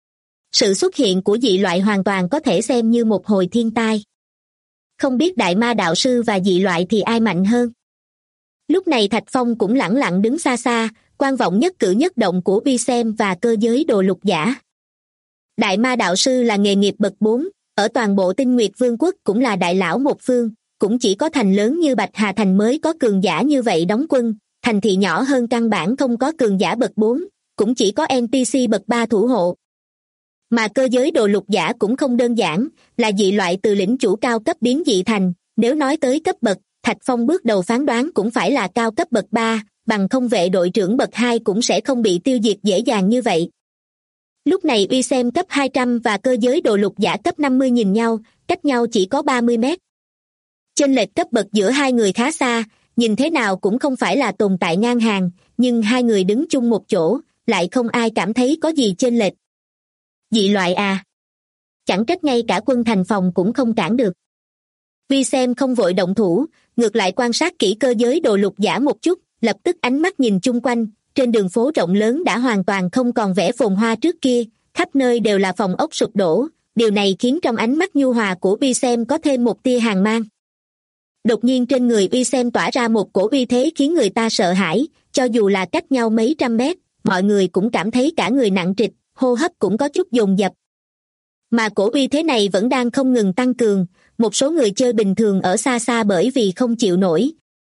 Sự xuất hiện của dị loại hoàn toàn có thể xem như một hồi thiên tai. Không biết đại ma đạo sư và dị loại thì ai mạnh hơn. Lúc này Thạch Phong cũng lẳng lặng đứng xa xa, quan vọng nhất cử nhất động của Uy Xem và cơ giới đồ lục giả. Đại ma đạo sư là nghề nghiệp bậc 4, ở toàn bộ Tinh Nguyệt Vương quốc cũng là đại lão một phương, cũng chỉ có thành lớn như Bạch Hà Thành mới có cường giả như vậy đóng quân, thành thị nhỏ hơn căn bản không có cường giả bậc 4, cũng chỉ có NPC bậc 3 thủ hộ. Mà cơ giới đồ lục giả cũng không đơn giản, là dị loại từ lĩnh chủ cao cấp biến dị thành, nếu nói tới cấp bậc, Thạch Phong bước đầu phán đoán cũng phải là cao cấp bậc 3, bằng không vệ đội trưởng bậc 2 cũng sẽ không bị tiêu diệt dễ dàng như vậy. Lúc này Uy Xem cấp 200 và cơ giới đồ lục giả cấp 50 nhìn nhau, cách nhau chỉ có 30 mét. Chênh lệch cấp bậc giữa hai người khá xa, nhìn thế nào cũng không phải là tồn tại ngang hàng, nhưng hai người đứng chung một chỗ, lại không ai cảm thấy có gì chênh lệch. Dị loại à? Chẳng trách ngay cả quân thành phòng cũng không cản được. Uy Xem không vội động thủ, ngược lại quan sát kỹ cơ giới đồ lục giả một chút, lập tức ánh mắt nhìn chung quanh, trên đường phố rộng lớn đã hoàn toàn không còn vẻ phồn hoa trước kia, khắp nơi đều là phòng ốc sụp đổ, điều này khiến trong ánh mắt nhu hòa của uy xem có thêm một tia hàn mang. Đột nhiên trên người uy xem tỏa ra một cổ uy thế khiến người ta sợ hãi, cho dù là cách nhau mấy trăm mét, mọi người cũng cảm thấy cả người nặng trịch, hô hấp cũng có chút dồn dập. Mà cổ uy thế này vẫn đang không ngừng tăng cường, một số người chơi bình thường ở xa xa bởi vì không chịu nổi.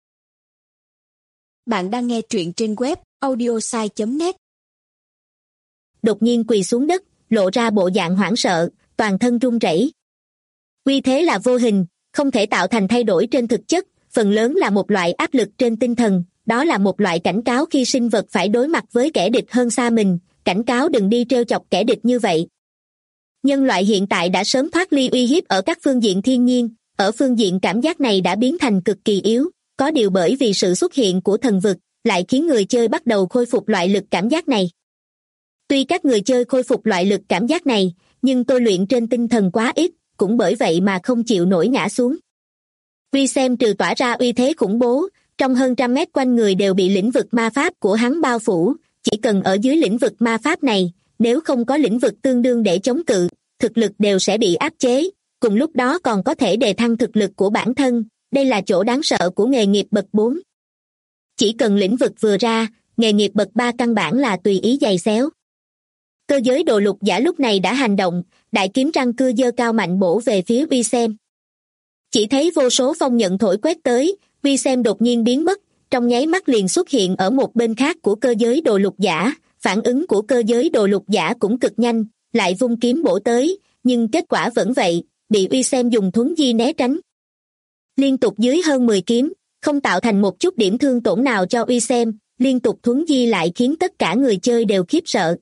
Bạn đang nghe truyện trên web audiosai.net. Đột nhiên quỳ xuống đất, lộ ra bộ dạng hoảng sợ, toàn thân run rẩy. Uy thế là vô hình, không thể tạo thành thay đổi trên thực chất, phần lớn là một loại áp lực trên tinh thần, đó là một loại cảnh cáo khi sinh vật phải đối mặt với kẻ địch hơn xa mình, cảnh cáo đừng đi trêu chọc kẻ địch như vậy. Nhân loại hiện tại đã sớm thoát ly uy hiếp ở các phương diện thiên nhiên, ở phương diện cảm giác này đã biến thành cực kỳ yếu, có điều bởi vì sự xuất hiện của thần vực, lại khiến người chơi bắt đầu khôi phục loại lực cảm giác này. Tuy các người chơi khôi phục loại lực cảm giác này, nhưng tôi luyện trên tinh thần quá ít, cũng bởi vậy mà không chịu nổi ngã xuống. Uy xem trừ tỏa ra uy thế khủng bố, trong hơn 100 mét quanh người đều bị lĩnh vực ma pháp của hắn bao phủ, chỉ cần ở dưới lĩnh vực ma pháp này, nếu không có lĩnh vực tương đương để chống cự, thực lực đều sẽ bị áp chế, cùng lúc đó còn có thể đề thăng thực lực của bản thân, đây là chỗ đáng sợ của nghề nghiệp bậc 4. Chỉ cần lĩnh vực vừa ra, nghề nghiệp bậc 3 căn bản là tùy ý giày xéo. Cơ giới đồ lục giả lúc này đã hành động, đại kiếm răng cưa giơ cao mạnh bổ về phía uy xem. Chỉ thấy vô số phong nhận thổi quét tới, uy xem đột nhiên biến mất, trong nháy mắt liền xuất hiện ở một bên khác của cơ giới đồ lục giả, phản ứng của cơ giới đồ lục giả cũng cực nhanh, lại vung kiếm bổ tới, nhưng kết quả vẫn vậy, bị uy xem dùng thuấn di né tránh. Liên tục dưới hơn 10 kiếm, không tạo thành một chút điểm thương tổn nào cho uy xem, liên tục thuấn di lại khiến tất cả người chơi đều khiếp sợ.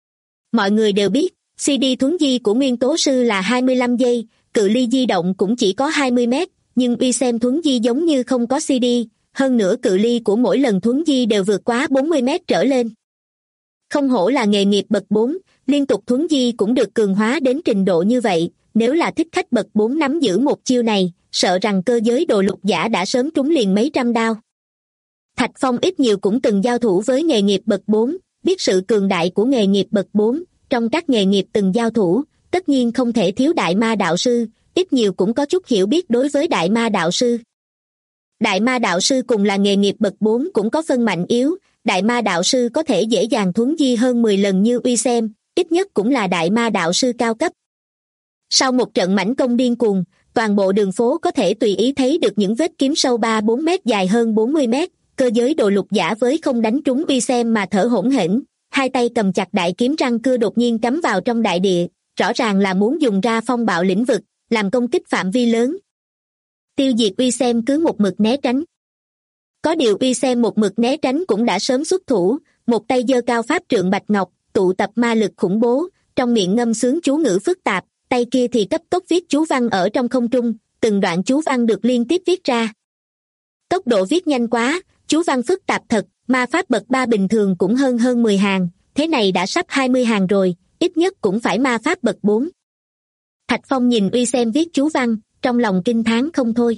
Mọi người đều biết, CD thuấn di của nguyên tố sư là 25 giây, cự ly di động cũng chỉ có 20 mét, nhưng uy xem thuấn di giống như không có CD, hơn nữa cự ly của mỗi lần thuấn di đều vượt quá 40 mét trở lên. Không hổ là nghề nghiệp bậc 4, liên tục thuấn di cũng được cường hóa đến trình độ như vậy, nếu là thích khách bậc 4 nắm giữ một chiêu này, sợ rằng cơ giới đồ lục giả đã sớm trúng liền mấy trăm đao. Thạch Phong ít nhiều cũng từng giao thủ với nghề nghiệp bậc 4, biết sự cường đại của nghề nghiệp bậc 4, trong các nghề nghiệp từng giao thủ, tất nhiên không thể thiếu đại ma đạo sư, ít nhiều cũng có chút hiểu biết đối với đại ma đạo sư. Đại ma đạo sư cùng là nghề nghiệp bậc 4 cũng có phân mạnh yếu, đại ma đạo sư có thể dễ dàng thuấn di hơn 10 lần như uy xem, ít nhất cũng là đại ma đạo sư cao cấp. Sau một trận mãnh công điên cuồng, toàn bộ đường phố có thể tùy ý thấy được những vết kiếm sâu 3-4 mét dài hơn 40 mét, cơ giới đồ lục giả với không đánh trúng uy xem mà thở hổn hển, hai tay cầm chặt đại kiếm răng cưa đột nhiên cắm vào trong đại địa, rõ ràng là muốn dùng ra phong bạo lĩnh vực, làm công kích phạm vi lớn. Tiêu diệt uy xem cứ một mực né tránh. Có điều uy xem một mực né tránh cũng đã sớm xuất thủ, một tay giơ cao pháp trượng bạch ngọc, tụ tập ma lực khủng bố, trong miệng ngâm sướng chú ngữ phức tạp, tay kia thì cấp tốc viết chú văn ở trong không trung, từng đoạn chú văn được liên tiếp viết ra. Tốc độ viết nhanh quá, chú văn phức tạp thật, ma pháp bậc 3 bình thường cũng hơn 10 hàng, thế này đã sắp 20 hàng rồi, ít nhất cũng phải ma pháp bậc 4. Thạch Phong nhìn uy xem viết chú văn, trong lòng kinh thán không thôi.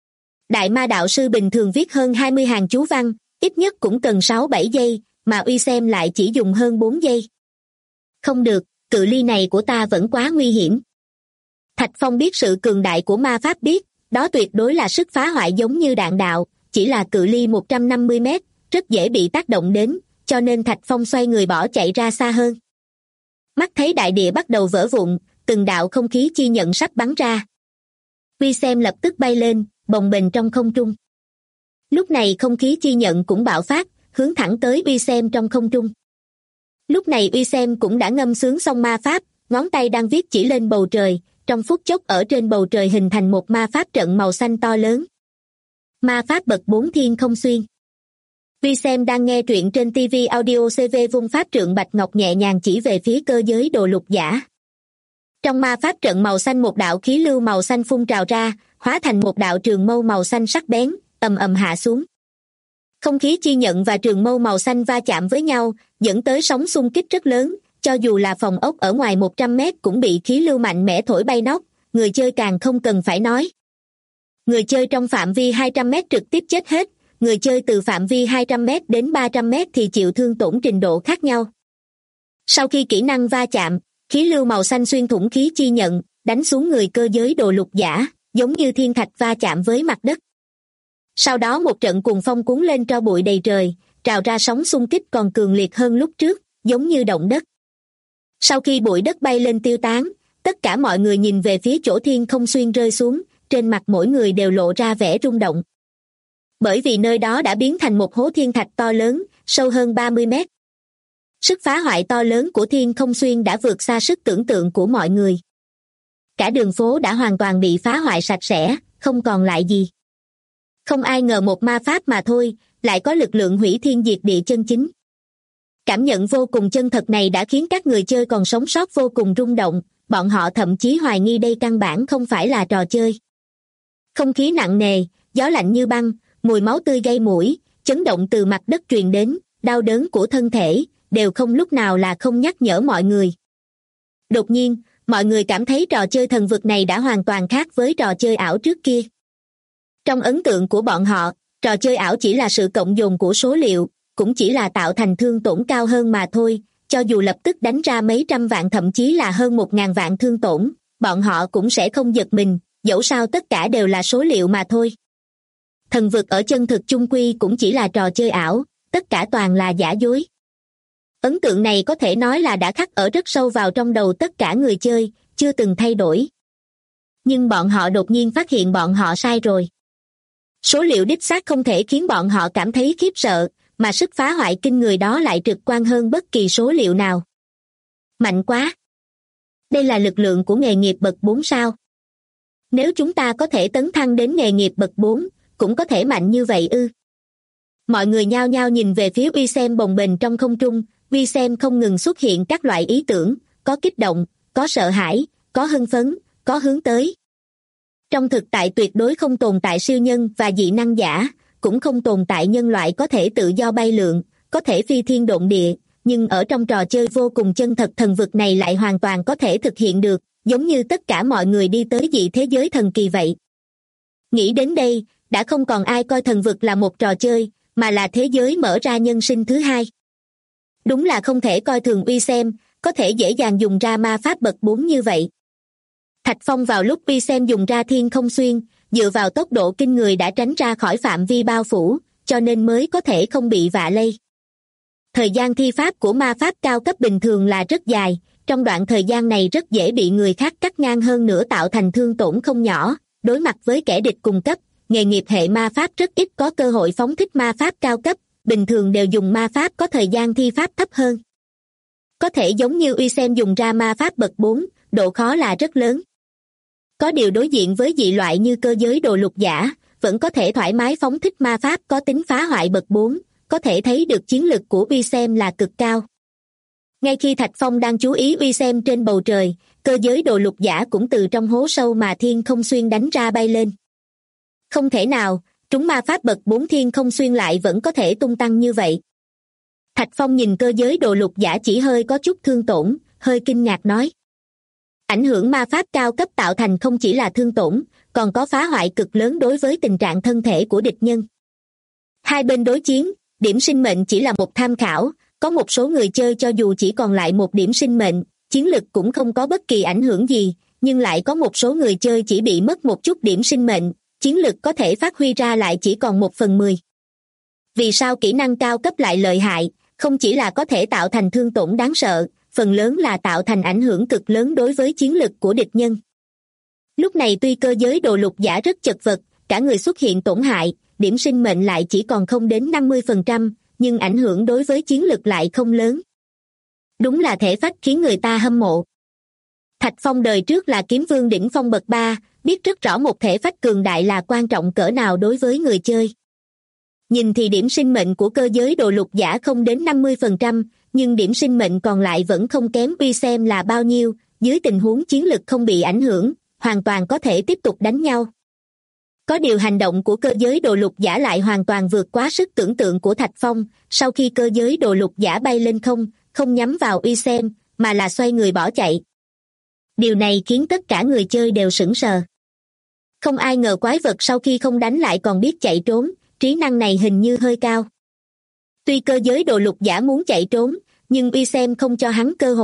Đại ma đạo sư bình thường viết hơn 20 hàng chú văn, ít nhất cũng cần 6-7 giây, mà uy xem lại chỉ dùng hơn 4 giây. Không được, cự ly này của ta vẫn quá nguy hiểm. Thạch Phong biết sự cường đại của ma pháp biết, đó tuyệt đối là sức phá hoại giống như đạn đạo, chỉ là cự ly 150 mét, rất dễ bị tác động đến, cho nên Thạch Phong xoay người bỏ chạy ra xa hơn. Mắt thấy đại địa bắt đầu vỡ vụn, từng đạo không khí chi nhận sắp bắn ra. Uy xem lập tức bay lên, bồng bềnh trong không trung. Lúc này không khí chi nhận cũng bạo phát, hướng thẳng tới uy xem trong không trung. Lúc này uy xem cũng đã ngâm sướng xong ma pháp, ngón tay đang viết chỉ lên bầu trời, trong phút chốc ở trên bầu trời hình thành một ma pháp trận màu xanh to lớn. Ma pháp bậc 4 thiên không xuyên. Uy xem đang nghe truyện trên TV audio CV vung pháp trượng bạch ngọc nhẹ nhàng chỉ về phía cơ giới đồ lục giả. Trong ma pháp trận màu xanh một đạo khí lưu màu xanh phun trào ra, hóa thành một đạo trường mâu màu xanh sắc bén, ầm ầm hạ xuống. Không khí chi nhận và trường mâu màu xanh va chạm với nhau, dẫn tới sóng xung kích rất lớn, cho dù là phòng ốc ở ngoài 100 mét cũng bị khí lưu mạnh mẽ thổi bay nóc, người chơi càng không cần phải nói. Người chơi trong phạm vi 200 mét trực tiếp chết hết, người chơi từ phạm vi 200 mét đến 300 mét thì chịu thương tổn trình độ khác nhau. Sau khi kỹ năng va chạm, Khí lưu màu xanh xuyên thủng khí chi nhận, đánh xuống người cơ giới đồ lục giả, giống như thiên thạch va chạm với mặt đất. Sau đó một trận cuồng phong cuốn lên tro bụi đầy trời, trào ra sóng xung kích còn cường liệt hơn lúc trước, giống như động đất. Sau khi bụi đất bay lên tiêu tán, tất cả mọi người nhìn về phía chỗ thiên không xuyên rơi xuống, trên mặt mỗi người đều lộ ra vẻ rung động. Bởi vì nơi đó đã biến thành một hố thiên thạch to lớn, sâu hơn 30 mét. Sức phá hoại to lớn của thiên không xuyên đã vượt xa sức tưởng tượng của mọi người. Cả đường phố đã hoàn toàn bị phá hoại sạch sẽ, không còn lại gì. Không ai ngờ một ma pháp mà thôi, lại có lực lượng hủy thiên diệt địa chân chính. Cảm nhận vô cùng chân thật này đã khiến các người chơi còn sống sót vô cùng rung động, bọn họ thậm chí hoài nghi đây căn bản không phải là trò chơi. Không khí nặng nề, gió lạnh như băng, mùi máu tươi gây mũi, chấn động từ mặt đất truyền đến, đau đớn của thân thể, đều không lúc nào là không nhắc nhở mọi người. Đột nhiên, mọi người cảm thấy trò chơi thần vực này đã hoàn toàn khác với trò chơi ảo trước kia. Trong ấn tượng của bọn họ, trò chơi ảo chỉ là sự cộng dồn của số liệu, cũng chỉ là tạo thành thương tổn cao hơn mà thôi, cho dù lập tức đánh ra mấy trăm vạn thậm chí là hơn 1.000 vạn thương tổn, bọn họ cũng sẽ không giật mình, dẫu sao tất cả đều là số liệu mà thôi. Thần vực ở chân thực chung quy cũng chỉ là trò chơi ảo, tất cả toàn là giả dối. Ấn tượng này có thể nói là đã khắc ở rất sâu vào trong đầu tất cả người chơi, chưa từng thay đổi. Nhưng bọn họ đột nhiên phát hiện bọn họ sai rồi. Số liệu đích xác không thể khiến bọn họ cảm thấy khiếp sợ, mà sức phá hoại kinh người đó lại trực quan hơn bất kỳ số liệu nào. Mạnh quá! Đây là lực lượng của nghề nghiệp bậc 4 sao? Nếu chúng ta có thể tấn thăng đến nghề nghiệp bậc 4, cũng có thể mạnh như vậy ư? Mọi người nhao nhao nhìn về phía Uy Xem bồng bềnh trong không trung, Uy Xem không ngừng xuất hiện các loại ý tưởng, có kích động, có sợ hãi, có hưng phấn, có hướng tới. Trong thực tại tuyệt đối không tồn tại siêu nhân và dị năng giả, cũng không tồn tại nhân loại có thể tự do bay lượn, có thể phi thiên độn địa, nhưng ở trong trò chơi vô cùng chân thật thần vực này lại hoàn toàn có thể thực hiện được, giống như tất cả mọi người đi tới dị thế giới thần kỳ vậy. Nghĩ đến đây, đã không còn ai coi thần vực là một trò chơi, mà là thế giới mở ra nhân sinh thứ hai. Đúng là không thể coi thường Uy Xem, có thể dễ dàng dùng ra ma pháp bậc 4 như vậy. Thạch Phong vào lúc Uy Xem dùng ra thiên không xuyên, dựa vào tốc độ kinh người đã tránh ra khỏi phạm vi bao phủ, cho nên mới có thể không bị vạ lây. Thời gian thi pháp của ma pháp cao cấp bình thường là rất dài, trong đoạn thời gian này rất dễ bị người khác cắt ngang hơn nữa tạo thành thương tổn không nhỏ, đối mặt với kẻ địch cùng cấp, nghề nghiệp hệ ma pháp rất ít có cơ hội phóng thích ma pháp cao cấp, bình thường đều dùng ma pháp có thời gian thi pháp thấp hơn. Có thể giống như Uy Xem dùng ra ma pháp bậc 4, độ khó là rất lớn. Có điều đối diện với dị loại như cơ giới đồ lục giả, vẫn có thể thoải mái phóng thích ma pháp có tính phá hoại bậc 4, có thể thấy được chiến lực của Uy Xem là cực cao. Ngay khi Thạch Phong đang chú ý Uy Xem trên bầu trời, cơ giới đồ lục giả cũng từ trong hố sâu mà thiên không xuyên đánh ra bay lên. Không thể nào, trúng ma pháp bậc 4 thiên không xuyên lại vẫn có thể tung tăng như vậy. Thạch Phong nhìn cơ giới đồ lục giả chỉ hơi có chút thương tổn, hơi kinh ngạc nói. Ảnh hưởng ma pháp cao cấp tạo thành không chỉ là thương tổn, còn có phá hoại cực lớn đối với tình trạng thân thể của địch nhân. Hai bên đối chiến, điểm sinh mệnh chỉ là một tham khảo, có một số người chơi cho dù chỉ còn lại một điểm sinh mệnh, chiến lực cũng không có bất kỳ ảnh hưởng gì, nhưng lại có một số người chơi chỉ bị mất một chút điểm sinh mệnh, chiến lực có thể phát huy ra lại chỉ còn 1/10. Vì sao kỹ năng cao cấp lại lợi hại, không chỉ là có thể tạo thành thương tổn đáng sợ, phần lớn là tạo thành ảnh hưởng cực lớn đối với chiến lực của địch nhân. Lúc này tuy cơ giới đồ lục giả rất chật vật, cả người xuất hiện tổn hại, điểm sinh mệnh lại chỉ còn không đến 50%, nhưng ảnh hưởng đối với chiến lực lại không lớn. Đúng là thể phách khiến người ta hâm mộ. Thạch Phong đời trước là kiếm vương đỉnh phong bậc 3, biết rất rõ một thể phách cường đại là quan trọng cỡ nào đối với người chơi. Nhìn thì điểm sinh mệnh của cơ giới đồ lục giả không đến 50%, nhưng điểm sinh mệnh còn lại vẫn không kém Uy Xem là bao nhiêu, dưới tình huống chiến lực không bị ảnh hưởng, hoàn toàn có thể tiếp tục đánh nhau. Có điều hành động của cơ giới đồ lục giả lại hoàn toàn vượt quá sức tưởng tượng của Thạch Phong, sau khi cơ giới đồ lục giả bay lên không nhắm vào Uy Xem, mà là xoay người bỏ chạy. Điều này khiến tất cả người chơi đều sững sờ. Không ai ngờ quái vật sau khi không đánh lại còn biết chạy trốn, trí năng này hình như hơi cao. Tuy cơ giới đồ lục giả muốn chạy trốn, nhưng Uy Xem không cho hắn cơ hội,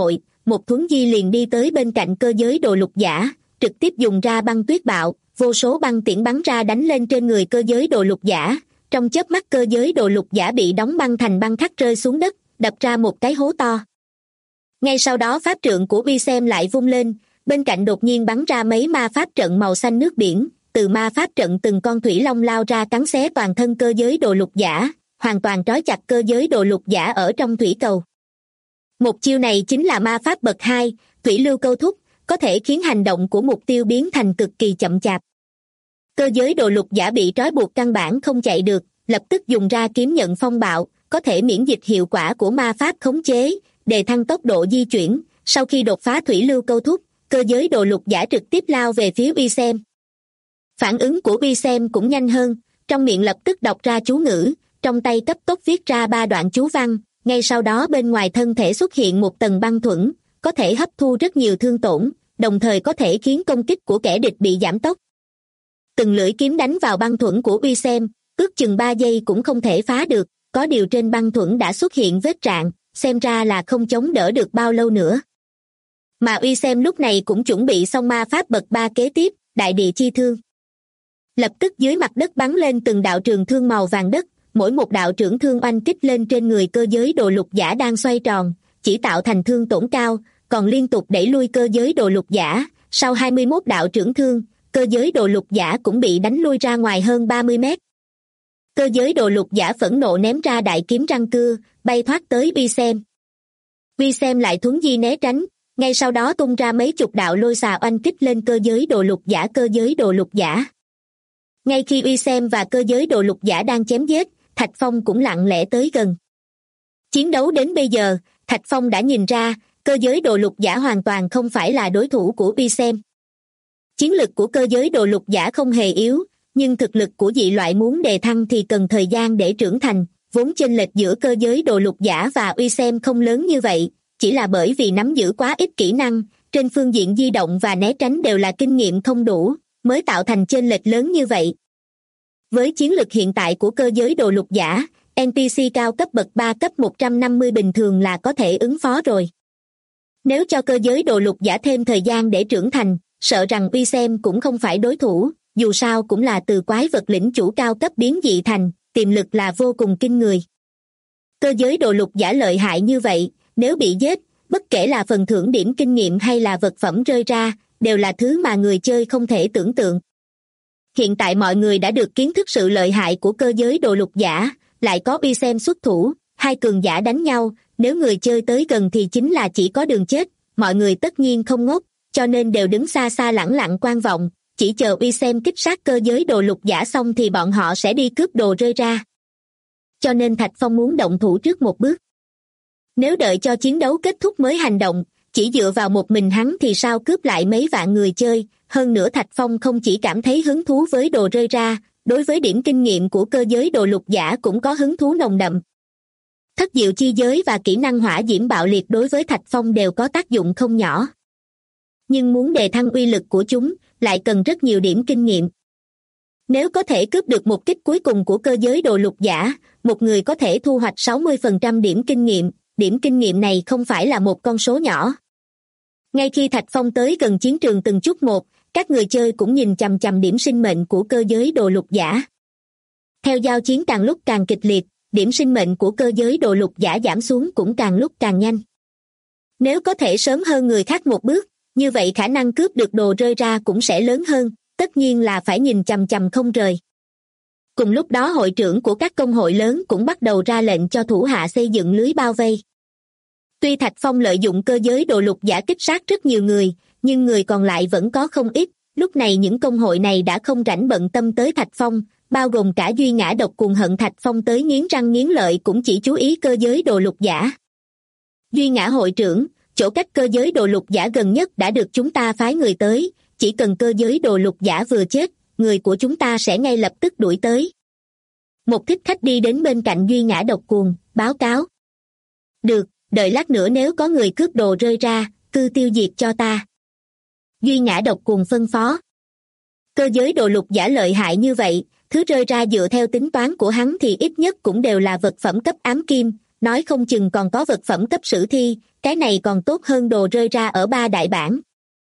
một thuấn di liền đi tới bên cạnh cơ giới đồ lục giả, trực tiếp dùng ra băng tuyết bạo, vô số băng tiễn bắn ra đánh lên trên người cơ giới đồ lục giả. Trong chớp mắt cơ giới đồ lục giả bị đóng băng thành băng khắc rơi xuống đất, đập ra một cái hố to. Ngay sau đó pháp trượng của Vi Xem lại vung lên, bên cạnh đột nhiên bắn ra mấy ma pháp trận màu xanh nước biển, từ ma pháp trận từng con thủy long lao ra cắn xé toàn thân cơ giới đồ lục giả, hoàn toàn trói chặt cơ giới đồ lục giả ở trong thủy cầu. Một chiêu này chính là ma pháp bậc 2, thủy lưu câu thúc, có thể khiến hành động của mục tiêu biến thành cực kỳ chậm chạp. Cơ giới đồ lục giả bị trói buộc căn bản không chạy được, lập tức dùng ra kiếm nhận phong bạo, có thể miễn dịch hiệu quả của ma pháp khống chế, đề thăng tốc độ di chuyển. Sau khi đột phá thủy lưu câu thúc, cơ giới đồ lục giả trực tiếp lao về phía Vi Xem. Phản ứng của Vi Xem cũng nhanh hơn, trong miệng lập tức đọc ra chú ngữ, trong tay cấp tốc viết ra 3 đoạn chú văn, ngay sau đó bên ngoài thân thể xuất hiện một tầng băng thuẫn, có thể hấp thu rất nhiều thương tổn, đồng thời có thể khiến công kích của kẻ địch bị giảm tốc. Từng lưỡi kiếm đánh vào băng thuẫn của Vi Xem, ước chừng 3 giây cũng không thể phá được, có điều trên băng thuẫn đã xuất hiện vết rạn, xem ra là không chống đỡ được bao lâu nữa. Mà Vi Xem lúc này cũng chuẩn bị xong ma pháp bậc 3 kế tiếp, đại địa chi thương. Lập tức dưới mặt đất bắn lên từng đạo trường thương màu vàng đất, mỗi một đạo trưởng thương oanh kích lên trên người cơ giới đồ lục giả đang xoay tròn, chỉ tạo thành thương tổn cao, còn liên tục đẩy lui cơ giới đồ lục giả. Sau 21 đạo trưởng thương, cơ giới đồ lục giả cũng bị đánh lui ra ngoài hơn 30 mét. Cơ giới đồ lục giả phẫn nộ ném ra đại kiếm răng cưa, bay thoát tới Vi Xem. Vi Xem lại thuấn di né tránh, ngay sau đó tung ra mấy chục đạo lôi xà oanh kích lên cơ giới đồ lục giả. Ngay khi Vi Xem và cơ giới đồ lục giả đang chém giết, Thạch Phong cũng lặng lẽ tới gần. Chiến đấu đến bây giờ, Thạch Phong đã nhìn ra, cơ giới đồ lục giả hoàn toàn không phải là đối thủ của Vi Xem. Chiến lực của cơ giới đồ lục giả không hề yếu, nhưng thực lực của dị loại muốn đề thăng thì cần thời gian để trưởng thành, vốn chênh lệch giữa cơ giới đồ lục giả và Vi Xem không lớn như vậy, chỉ là bởi vì nắm giữ quá ít kỹ năng, trên phương diện di động và né tránh đều là kinh nghiệm không đủ, mới tạo thành chênh lệch lớn như vậy. Với chiến lực hiện tại của cơ giới đồ lục giả, NPC cao cấp bậc 3 cấp 150 bình thường là có thể ứng phó rồi. Nếu cho cơ giới đồ lục giả thêm thời gian để trưởng thành, sợ rằng Vi Xem cũng không phải đối thủ, dù sao cũng là từ quái vật lĩnh chủ cao cấp biến dị thành, tiềm lực là vô cùng kinh người. Cơ giới đồ lục giả lợi hại như vậy, nếu bị giết, bất kể là phần thưởng điểm kinh nghiệm hay là vật phẩm rơi ra, đều là thứ mà người chơi không thể tưởng tượng. Hiện tại mọi người đã được kiến thức sự lợi hại của cơ giới đồ lục giả, lại có Vi Xem xuất thủ, hai cường giả đánh nhau, nếu người chơi tới gần thì chính là chỉ có đường chết, mọi người tất nhiên không ngốc, cho nên đều đứng xa xa lẳng lặng quan vọng, chỉ chờ Vi Xem kích sát cơ giới đồ lục giả xong thì bọn họ sẽ đi cướp đồ rơi ra. Cho nên Thạch Phong muốn động thủ trước một bước. Nếu đợi cho chiến đấu kết thúc mới hành động, chỉ dựa vào một mình hắn thì sao cướp lại mấy vạn người chơi, hơn nữa Thạch Phong không chỉ cảm thấy hứng thú với đồ rơi ra, đối với điểm kinh nghiệm của cơ giới đồ lục giả cũng có hứng thú nồng đậm. Thất diệu chi giới và kỹ năng hỏa diễm bạo liệt đối với Thạch Phong đều có tác dụng không nhỏ. Nhưng muốn đề thăng uy lực của chúng, lại cần rất nhiều điểm kinh nghiệm. Nếu có thể cướp được một kích cuối cùng của cơ giới đồ lục giả, một người có thể thu hoạch 60% điểm kinh nghiệm này không phải là một con số nhỏ. Ngay khi Thạch Phong tới gần chiến trường từng chút một, các người chơi cũng nhìn chằm chằm điểm sinh mệnh của cơ giới đồ lục giả. Theo giao chiến càng lúc càng kịch liệt, điểm sinh mệnh của cơ giới đồ lục giả giảm xuống cũng càng lúc càng nhanh. Nếu có thể sớm hơn người khác một bước, như vậy khả năng cướp được đồ rơi ra cũng sẽ lớn hơn, tất nhiên là phải nhìn chằm chằm không rời. Cùng lúc đó hội trưởng của các công hội lớn cũng bắt đầu ra lệnh cho thủ hạ xây dựng lưới bao vây. Tuy Thạch Phong lợi dụng cơ giới đồ lục giả kích sát rất nhiều người, nhưng người còn lại vẫn có không ít, lúc này những công hội này đã không rảnh bận tâm tới Thạch Phong, bao gồm cả Duy Ngã Độc Cuồng hận Thạch Phong tới nghiến răng nghiến lợi cũng chỉ chú ý cơ giới đồ lục giả. Duy Ngã hội trưởng, chỗ cách cơ giới đồ lục giả gần nhất đã được chúng ta phái người tới, chỉ cần cơ giới đồ lục giả vừa chết, người của chúng ta sẽ ngay lập tức đuổi tới. Một thích khách đi đến bên cạnh Duy Ngã Độc Cuồng, báo cáo. Được, đợi lát nữa nếu có người cướp đồ rơi ra, cứ tiêu diệt cho ta. Duy Ngã Độc Cuồng phân phó. Cơ giới đồ lục giả lợi hại như vậy, thứ rơi ra dựa theo tính toán của hắn thì ít nhất cũng đều là vật phẩm cấp ám kim, nói không chừng còn có vật phẩm cấp sử thi, cái này còn tốt hơn đồ rơi ra ở ba đại bản.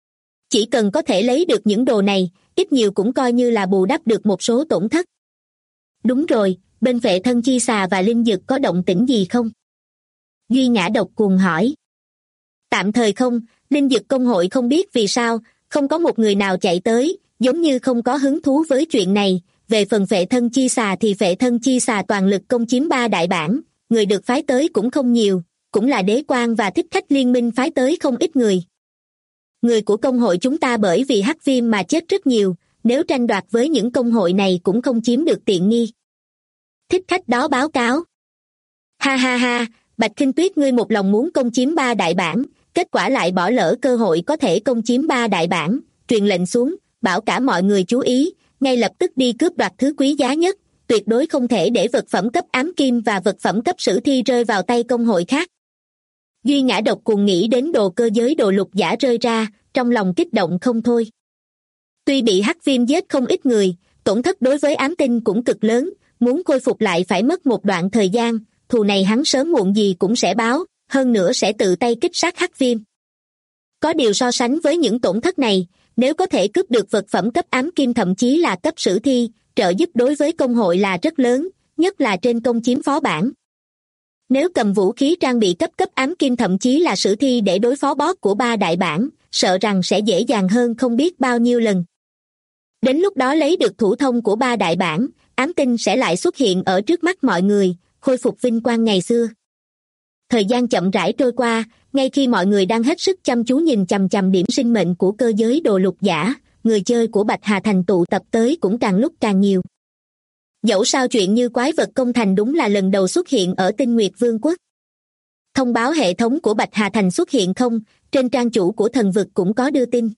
Chỉ cần có thể lấy được những đồ này, ít nhiều cũng coi như là bù đắp được một số tổn thất. Đúng rồi, bên Vệ Thân Chi Xà và Linh Dực có động tĩnh gì không? Duy Ngã Độc Cuồng hỏi. Tạm thời không, Linh Dực công hội không biết vì sao, không có một người nào chạy tới, giống như không có hứng thú với chuyện này. Về phần Vệ Thân Chi Xà thì Vệ Thân Chi Xà toàn lực công chiếm ba đại bản, người được phái tới cũng không nhiều, cũng là Đế Quan và Thích Khách Liên Minh phái tới không ít người. Người của công hội chúng ta bởi vì hắc viêm mà chết rất nhiều, nếu tranh đoạt với những công hội này cũng không chiếm được tiện nghi. Thích Khách đó báo cáo. Ha ha ha, Bạch Khinh Tuyết ngươi một lòng muốn công chiếm ba đại bản, kết quả lại bỏ lỡ cơ hội có thể công chiếm ba đại bản, truyền lệnh xuống, bảo cả mọi người chú ý, ngay lập tức đi cướp đoạt thứ quý giá nhất, tuyệt đối không thể để vật phẩm cấp ám kim và vật phẩm cấp sử thi rơi vào tay công hội khác. Duy Ngã Độc Cuồng nghĩ đến đồ cơ giới đồ lục giả rơi ra, trong lòng kích động không thôi. Tuy bị hắc viêm giết không ít người, tổn thất đối với ám tinh cũng cực lớn, muốn khôi phục lại phải mất một đoạn thời gian, thù này hắn sớm muộn gì cũng sẽ báo, hơn nữa sẽ tự tay kích sát hắc viêm. Có điều so sánh với những tổn thất này, nếu có thể cướp được vật phẩm cấp ám kim thậm chí là cấp sử thi, trợ giúp đối với công hội là rất lớn, nhất là trên công chiếm phó bản. Nếu cầm vũ khí trang bị cấp ám kim thậm chí là sử thi để đối phó boss của ba đại bản, sợ rằng sẽ dễ dàng hơn không biết bao nhiêu lần. Đến lúc đó lấy được thủ thông của ba đại bản, ám tinh sẽ lại xuất hiện ở trước mắt mọi người, khôi phục vinh quang ngày xưa. Thời gian chậm rãi trôi qua, ngay khi mọi người đang hết sức chăm chú nhìn chằm chằm điểm sinh mệnh của cơ giới đồ lục giả, người chơi của Bạch Hà Thành tụ tập tới cũng càng lúc càng nhiều. Dẫu sao chuyện như quái vật công thành đúng là lần đầu xuất hiện ở Tinh Nguyệt Vương quốc. Thông báo hệ thống của Bạch Hà Thành xuất hiện không, trên trang chủ của thần vực cũng có đưa tin.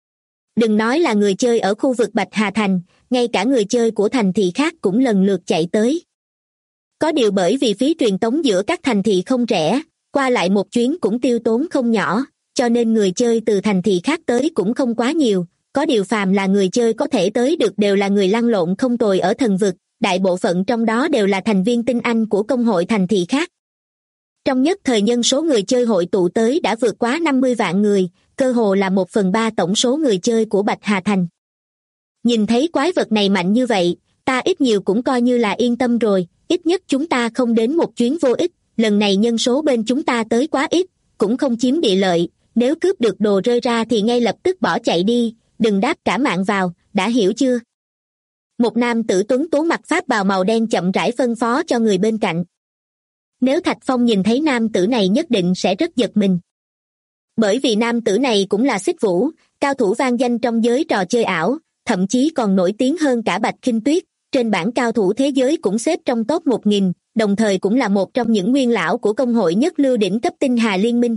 Đừng nói là người chơi ở khu vực Bạch Hà Thành, ngay cả người chơi của thành thị khác cũng lần lượt chạy tới. Có điều bởi vì phí truyền tống giữa các thành thị không rẻ, qua lại một chuyến cũng tiêu tốn không nhỏ, cho nên người chơi từ thành thị khác tới cũng không quá nhiều. Có điều phàm là người chơi có thể tới được đều là người lăn lộn không tồi ở thần vực, đại bộ phận trong đó đều là thành viên tinh anh của công hội thành thị khác. Trong nhất thời nhân số người chơi hội tụ tới đã vượt quá 50 vạn người, cơ hồ là 1/3 tổng số người chơi của Bạch Hà Thành. Nhìn thấy quái vật này mạnh như vậy, ta ít nhiều cũng coi như là yên tâm rồi, ít nhất chúng ta không đến một chuyến vô ích, lần này nhân số bên chúng ta tới quá ít, cũng không chiếm địa lợi, nếu cướp được đồ rơi ra thì ngay lập tức bỏ chạy đi, đừng đáp cả mạng vào, đã hiểu chưa? Một nam tử tuấn tú mặc pháp bào màu đen chậm rãi phân phó cho người bên cạnh. Nếu Thạch Phong nhìn thấy nam tử này nhất định sẽ rất giật mình. Bởi vì nam tử này cũng là Xích Vũ, cao thủ vang danh trong giới trò chơi ảo, thậm chí còn nổi tiếng hơn cả Bạch Khinh Tuyết, trên bảng cao thủ thế giới cũng xếp trong top 1000, đồng thời cũng là một trong những nguyên lão của công hội nhất lưu đỉnh cấp Tinh Hà Liên Minh.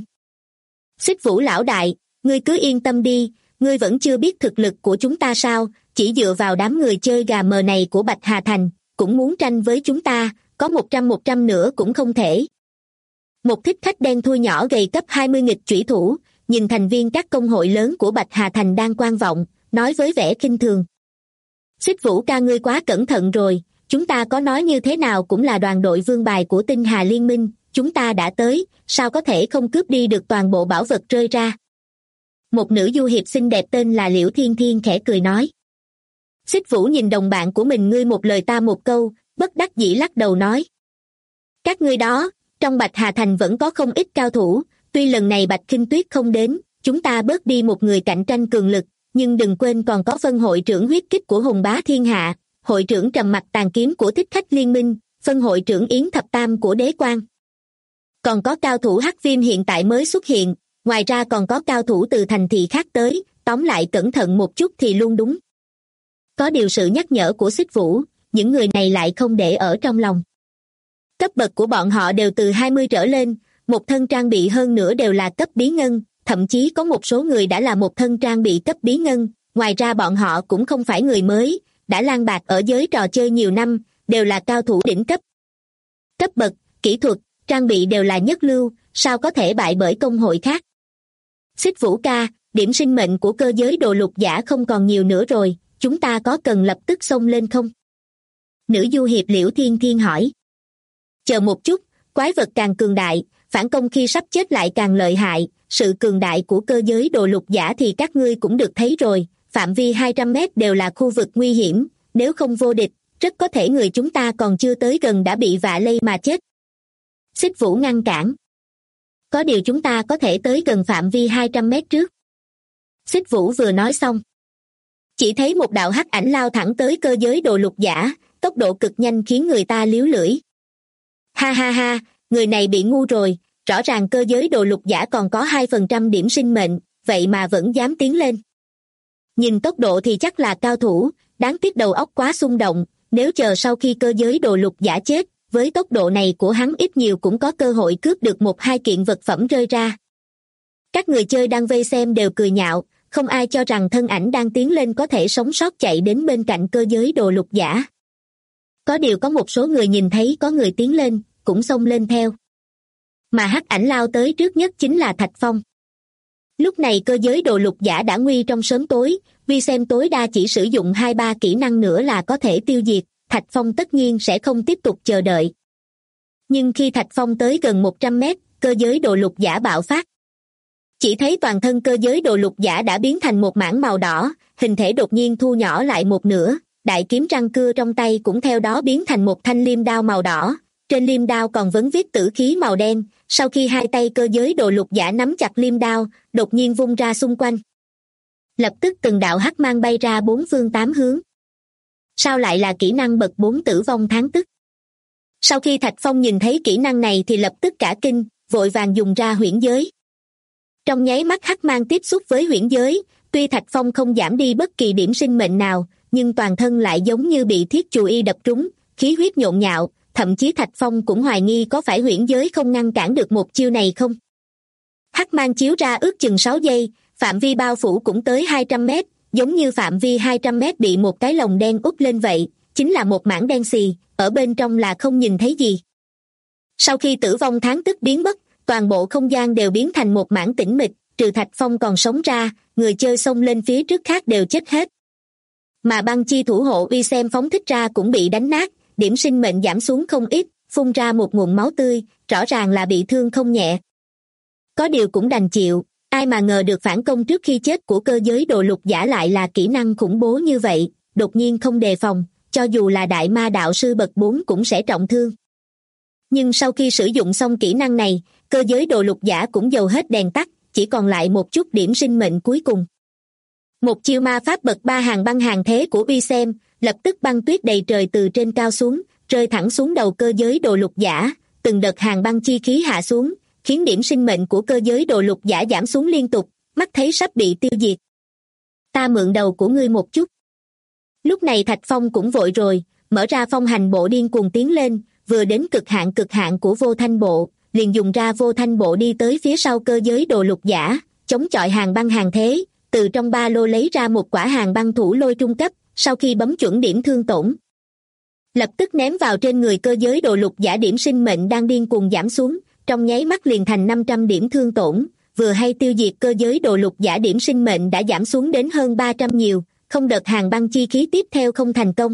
Xích Vũ lão đại, ngươi cứ yên tâm đi, ngươi vẫn chưa biết thực lực của chúng ta sao, chỉ dựa vào đám người chơi gà mờ này của Bạch Hà Thành, cũng muốn tranh với chúng ta, có 100 nữa cũng không thể. Một thích khách đen thui nhỏ gầy cấp 20 nghịch chủy thủ, nhìn thành viên các công hội lớn của Bạch Hà Thành đang quan vọng, nói với vẻ khinh thường. Xích Vũ ca ngươi quá cẩn thận rồi, chúng ta có nói như thế nào cũng là đoàn đội vương bài của Tinh Hà Liên Minh, chúng ta đã tới, sao có thể không cướp đi được toàn bộ bảo vật rơi ra. Một nữ du hiệp xinh đẹp tên là Liễu Thiên Thiên khẽ cười nói. Xích Vũ nhìn đồng bạn của mình ngươi một lời ta một câu, bất đắc dĩ lắc đầu nói. Các ngươi đó, trong Bạch Hà Thành vẫn có không ít cao thủ, tuy lần này Bạch Khinh Tuyết không đến, chúng ta bớt đi một người cạnh tranh cường lực, nhưng đừng quên còn có phân hội trưởng huyết kích của Hùng Bá Thiên Hạ, hội trưởng Trầm Mặc Tàn Kiếm của Thích Khách Liên Minh, phân hội trưởng Yến Thập Tam của Đế Quan. Còn có cao thủ hắc viêm hiện tại mới xuất hiện, ngoài ra còn có cao thủ từ thành thị khác tới, tóm lại cẩn thận một chút thì luôn đúng. Có điều sự nhắc nhở của Xích Vũ, những người này lại không để ở trong lòng. Cấp bậc của bọn họ đều từ 20 trở lên, một thân trang bị hơn nữa đều là cấp bí ngân, thậm chí có một số người đã là một thân trang bị cấp bí ngân, ngoài ra bọn họ cũng không phải người mới, đã lang bạt ở giới trò chơi nhiều năm, đều là cao thủ đỉnh cấp. Cấp bậc, kỹ thuật, trang bị đều là nhất lưu, sao có thể bại bởi công hội khác. Xích Vũ ca, điểm sinh mệnh của cơ giới đồ lục giả không còn nhiều nữa rồi, chúng ta có cần lập tức xông lên không? Nữ du hiệp Liễu Thiên Thiên hỏi. Chờ một chút, Quái vật càng cường đại, phản công khi sắp chết lại càng lợi hại, sự cường đại của cơ giới đồ lục giả thì các ngươi cũng được thấy rồi, phạm vi 200 mét đều là khu vực nguy hiểm, nếu không vô địch, rất có thể người chúng ta còn chưa tới gần đã bị vạ lây mà chết. Xích Vũ ngăn cản. Có điều chúng ta có thể tới gần phạm vi 200 mét trước. Xích Vũ vừa nói xong, chỉ thấy một đạo hắc ảnh lao thẳng tới cơ giới đồ lục giả, tốc độ cực nhanh khiến người ta líu lưỡi. Ha ha ha, người này bị ngu rồi, rõ ràng cơ giới đồ lục giả còn có 2% điểm sinh mệnh, vậy mà vẫn dám tiến lên. Nhìn tốc độ thì chắc là cao thủ, đáng tiếc đầu óc quá xung động, nếu chờ sau khi cơ giới đồ lục giả chết, với tốc độ này của hắn ít nhiều cũng có cơ hội cướp được 1-2 kiện vật phẩm rơi ra. Các người chơi đang vây xem đều cười nhạo, không ai cho rằng thân ảnh đang tiến lên có thể sống sót chạy đến bên cạnh cơ giới đồ lục giả. Có điều có một số người nhìn thấy có người tiến lên, cũng xông lên theo. Mà hắc ảnh lao tới trước nhất chính là Thạch Phong. Lúc này cơ giới đồ lục giả đã nguy trong sớm tối, Vi xem tối đa chỉ sử dụng 2-3 kỹ năng nữa là có thể tiêu diệt, Thạch Phong tất nhiên sẽ không tiếp tục chờ đợi. Nhưng khi Thạch Phong tới gần 100 mét, cơ giới đồ lục giả bạo phát. Chỉ thấy toàn thân cơ giới đồ lục giả đã biến thành một mảng màu đỏ, hình thể đột nhiên thu nhỏ lại một nửa, đại kiếm răng cưa trong tay cũng theo đó biến thành một thanh liêm đao màu đỏ, trên liêm đao còn vấn viết tử khí màu đen, sau khi hai tay cơ giới đồ lục giả nắm chặt liêm đao, đột nhiên vung ra xung quanh. Lập tức từng đạo hắc mang bay ra 4 phương 8 hướng. Sao lại là kỹ năng bậc 4 tử vong tháng tức? Sau khi Thạch Phong nhìn thấy kỹ năng này thì lập tức cả kinh, vội vàng dùng ra huyễn giới. Trong nháy mắt hắc mang tiếp xúc với huyễn giới, tuy Thạch Phong không giảm đi bất kỳ điểm sinh mệnh nào, nhưng toàn thân lại giống như bị thiết chù y đập trúng, khí huyết nhộn nhạo, thậm chí Thạch Phong cũng hoài nghi có phải huyễn giới không ngăn cản được một chiêu này không. Hắc mang chiếu ra ước chừng 6 giây, phạm vi bao phủ cũng tới 200 mét, giống như phạm vi 200 mét bị một cái lồng đen úp lên vậy, chính là một mảng đen xì, ở bên trong là không nhìn thấy gì. Sau khi tử vong tháng tức biến mất, toàn bộ không gian đều biến thành một mảng tĩnh mịch, trừ Thạch Phong còn sống ra, người chơi xông lên phía trước khác đều chết hết. Mà băng chi thủ hộ uy xem phóng thích ra cũng bị đánh nát, điểm sinh mệnh giảm xuống không ít, phun ra một nguồn máu tươi, rõ ràng là bị thương không nhẹ. Có điều cũng đành chịu, ai mà ngờ được phản công trước khi chết của cơ giới đồ lục giả lại là kỹ năng khủng bố như vậy, đột nhiên không đề phòng, cho dù là đại ma đạo sư bậc 4 cũng sẽ trọng thương. Nhưng sau khi sử dụng xong kỹ năng này, cơ giới đồ lục giả cũng dầu hết đèn tắt, chỉ còn lại một chút điểm sinh mệnh cuối cùng. Một chiêu ma pháp bậc 3 hàng băng hàng thế của uy xem, lập tức băng tuyết đầy trời từ trên cao xuống, rơi thẳng xuống đầu cơ giới đồ lục giả, từng đợt hàng băng chi khí hạ xuống, khiến điểm sinh mệnh của cơ giới đồ lục giả giảm xuống liên tục, mắt thấy sắp bị tiêu diệt. Ta mượn đầu của ngươi một chút. Lúc này Thạch Phong cũng vội rồi, mở ra phong hành bộ điên cuồng tiến lên, vừa đến cực hạn của vô thanh bộ, liền dùng ra vô thanh bộ đi tới phía sau cơ giới đồ lục giả, chống chọi hàng băng hàng thế, từ trong ba lô lấy ra một quả hàng băng thủ lôi trung cấp, sau khi bấm chuẩn điểm thương tổn, lập tức ném vào trên người cơ giới đồ lục giả điểm sinh mệnh đang điên cuồng giảm xuống, trong nháy mắt liền thành 500 điểm thương tổn, vừa hay tiêu diệt cơ giới đồ lục giả điểm sinh mệnh đã giảm xuống đến hơn 300 nhiều, không đợt hàng băng chi khí tiếp theo không thành công.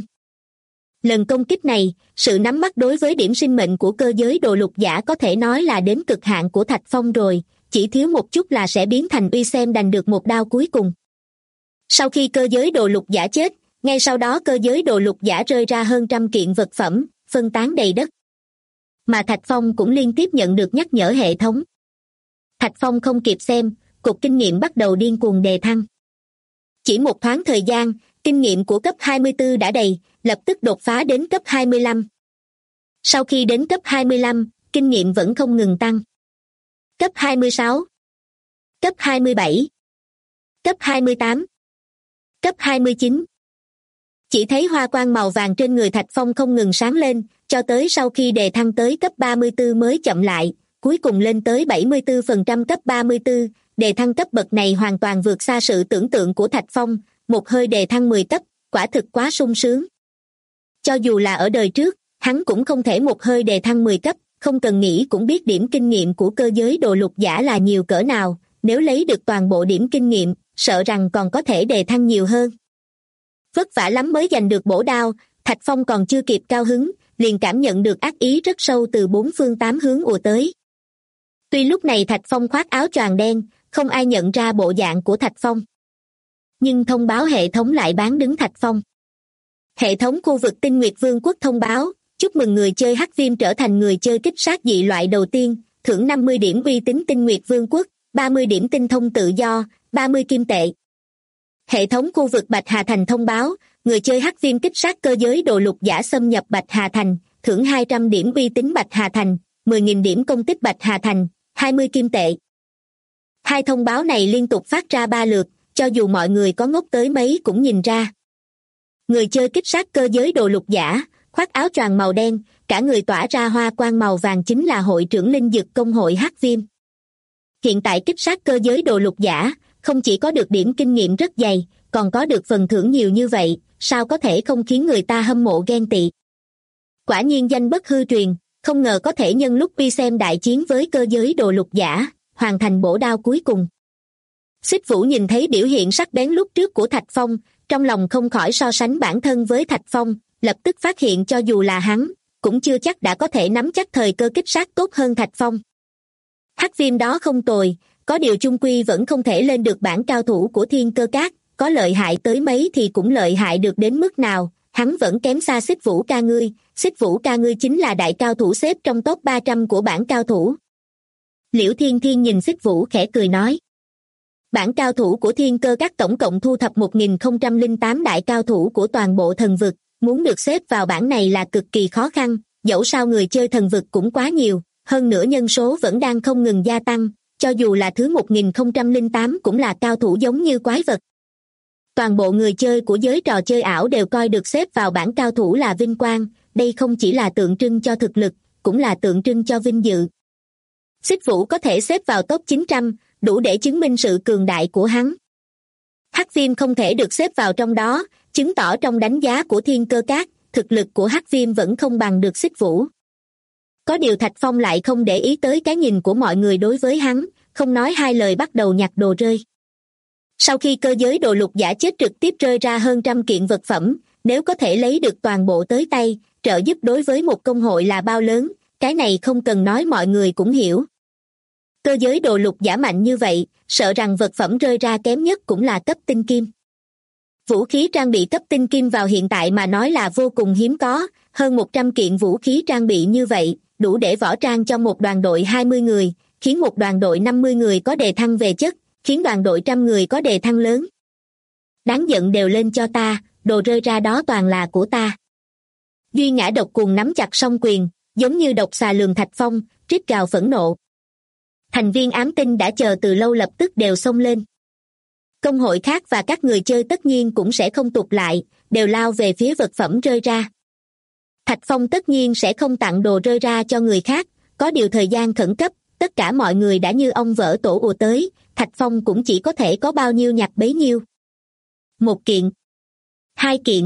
Lần công kích này, sự nắm bắt đối với điểm sinh mệnh của cơ giới đồ lục giả có thể nói là đến cực hạn của Thạch Phong rồi, chỉ thiếu một chút là sẽ biến thành uy xem đành được một đao cuối cùng. Sau khi cơ giới đồ lục giả chết, ngay sau đó cơ giới đồ lục giả rơi ra hơn 100 kiện vật phẩm, phân tán đầy đất. Mà Thạch Phong cũng liên tiếp nhận được nhắc nhở hệ thống. Thạch Phong không kịp xem, cục kinh nghiệm bắt đầu điên cuồng đề thăng. Chỉ một thoáng thời gian, kinh nghiệm của cấp 24 đã đầy, lập tức đột phá đến cấp 25. Sau khi đến cấp 25, kinh nghiệm vẫn không ngừng tăng. Cấp 26, cấp 27, cấp 28, cấp 29. Chỉ thấy hoa quang màu vàng trên người Thạch Phong không ngừng sáng lên, cho tới sau khi đề thăng tới cấp 34 mới chậm lại, cuối cùng lên tới 74% cấp 34, đề thăng cấp bậc này hoàn toàn vượt xa sự tưởng tượng của Thạch Phong, một hơi đề thăng 10 cấp, quả thực quá sung sướng. Cho dù là ở đời trước, hắn cũng không thể một hơi đề thăng 10 cấp, không cần nghĩ cũng biết điểm kinh nghiệm của cơ giới đồ lục giả là nhiều cỡ nào, nếu lấy được toàn bộ điểm kinh nghiệm, sợ rằng còn có thể đề thăng nhiều hơn. Vất vả lắm mới giành được bổ đao, Thạch Phong còn chưa kịp cao hứng, liền cảm nhận được ác ý rất sâu từ bốn phương tám hướng ùa tới. Tuy lúc này Thạch Phong khoác áo choàng đen, không ai nhận ra bộ dạng của Thạch Phong. Nhưng thông báo hệ thống lại bán đứng Thạch Phong. Hệ thống khu vực Tinh Nguyệt Vương quốc thông báo, chúc mừng người chơi Hắc Viêm trở thành người chơi kích sát dị loại đầu tiên, thưởng 50 điểm uy tín Tinh Nguyệt Vương quốc, 30 điểm tinh thông tự do, 30 kim tệ. Hệ thống khu vực Bạch Hà Thành thông báo, người chơi Hắc Viêm kích sát cơ giới đồ lục giả xâm nhập Bạch Hà Thành, thưởng 200 điểm uy tín Bạch Hà Thành, 10.000 điểm công tích Bạch Hà Thành, 20 kim tệ. Hai thông báo này liên tục phát ra 3 lượt, cho dù mọi người có ngốc tới mấy cũng nhìn ra. Người chơi kích sát cơ giới đồ lục giả, khoác áo choàng màu đen, cả người tỏa ra hoa quang màu vàng chính là hội trưởng linh dực công hội Hắc Viêm. Hiện tại kích sát cơ giới đồ lục giả, không chỉ có được điểm kinh nghiệm rất dày, còn có được phần thưởng nhiều như vậy, sao có thể không khiến người ta hâm mộ ghen tị. Quả nhiên danh bất hư truyền, không ngờ có thể nhân lúc đi xem đại chiến với cơ giới đồ lục giả, hoàn thành bổ đao cuối cùng. Xích Vũ nhìn thấy biểu hiện sắc bén lúc trước của Thạch Phong, trong lòng không khỏi so sánh bản thân với Thạch Phong, lập tức phát hiện cho dù là hắn, cũng chưa chắc đã có thể nắm chắc thời cơ kích sát tốt hơn Thạch Phong. Hắc Viêm đó không tồi, có điều chung quy vẫn không thể lên được bảng cao thủ của Thiên Cơ Các, có lợi hại tới mấy thì cũng lợi hại được đến mức nào, hắn vẫn kém xa Xích Vũ ca ngươi, Xích Vũ ca ngươi chính là đại cao thủ xếp trong top 300 của bảng cao thủ. Liễu Thiên Thiên nhìn Xích Vũ khẽ cười nói. Bảng cao thủ của Thiên Cơ Các tổng cộng thu thập 1008 đại cao thủ của toàn bộ thần vực, muốn được xếp vào bảng này là cực kỳ khó khăn, dẫu sao người chơi thần vực cũng quá nhiều, hơn nữa nhân số vẫn đang không ngừng gia tăng, cho dù là thứ 1008 cũng là cao thủ giống như quái vật. Toàn bộ người chơi của giới trò chơi ảo đều coi được xếp vào bảng cao thủ là vinh quang, đây không chỉ là tượng trưng cho thực lực, cũng là tượng trưng cho vinh dự. Xích Vũ có thể xếp vào top 900, đủ để chứng minh sự cường đại của hắn. Hắc Viêm không thể được xếp vào trong đó, chứng tỏ trong đánh giá của Thiên Cơ Các, thực lực của Hắc Viêm vẫn không bằng được Xích Vũ. Có điều Thạch Phong lại không để ý tới cái nhìn của mọi người đối với hắn, không nói hai lời bắt đầu nhặt đồ rơi. Sau khi cơ giới đồ lục giả chết trực tiếp rơi ra hơn 100 kiện vật phẩm, nếu có thể lấy được toàn bộ tới tay, trợ giúp đối với một công hội là bao lớn, cái này không cần nói mọi người cũng hiểu. Cơ giới đồ lục giả mạnh như vậy, sợ rằng vật phẩm rơi ra kém nhất cũng là cấp tinh kim. Vũ khí trang bị cấp tinh kim vào hiện tại mà nói là vô cùng hiếm có, hơn 100 kiện vũ khí trang bị như vậy, đủ để võ trang cho một đoàn đội 20 người, khiến một đoàn đội 50 người có đề thăng về chất, khiến đoàn đội 100 người có đề thăng lớn. Đáng giận đều lên cho ta, đồ rơi ra đó toàn là của ta. Duy Ngã độc cuồng nắm chặt song quyền, giống như độc xà lườm Thạch Phong, rít gào phẫn nộ. Thành viên ám tinh đã chờ từ lâu lập tức đều xông lên. Công hội khác và các người chơi tất nhiên cũng sẽ không tụt lại, đều lao về phía vật phẩm rơi ra. Thạch Phong tất nhiên sẽ không tặng đồ rơi ra cho người khác, có điều thời gian khẩn cấp, tất cả mọi người đã như ong vỡ tổ ùa tới, Thạch Phong cũng chỉ có thể có bao nhiêu nhặt bấy nhiêu. 1 kiện, 2 kiện,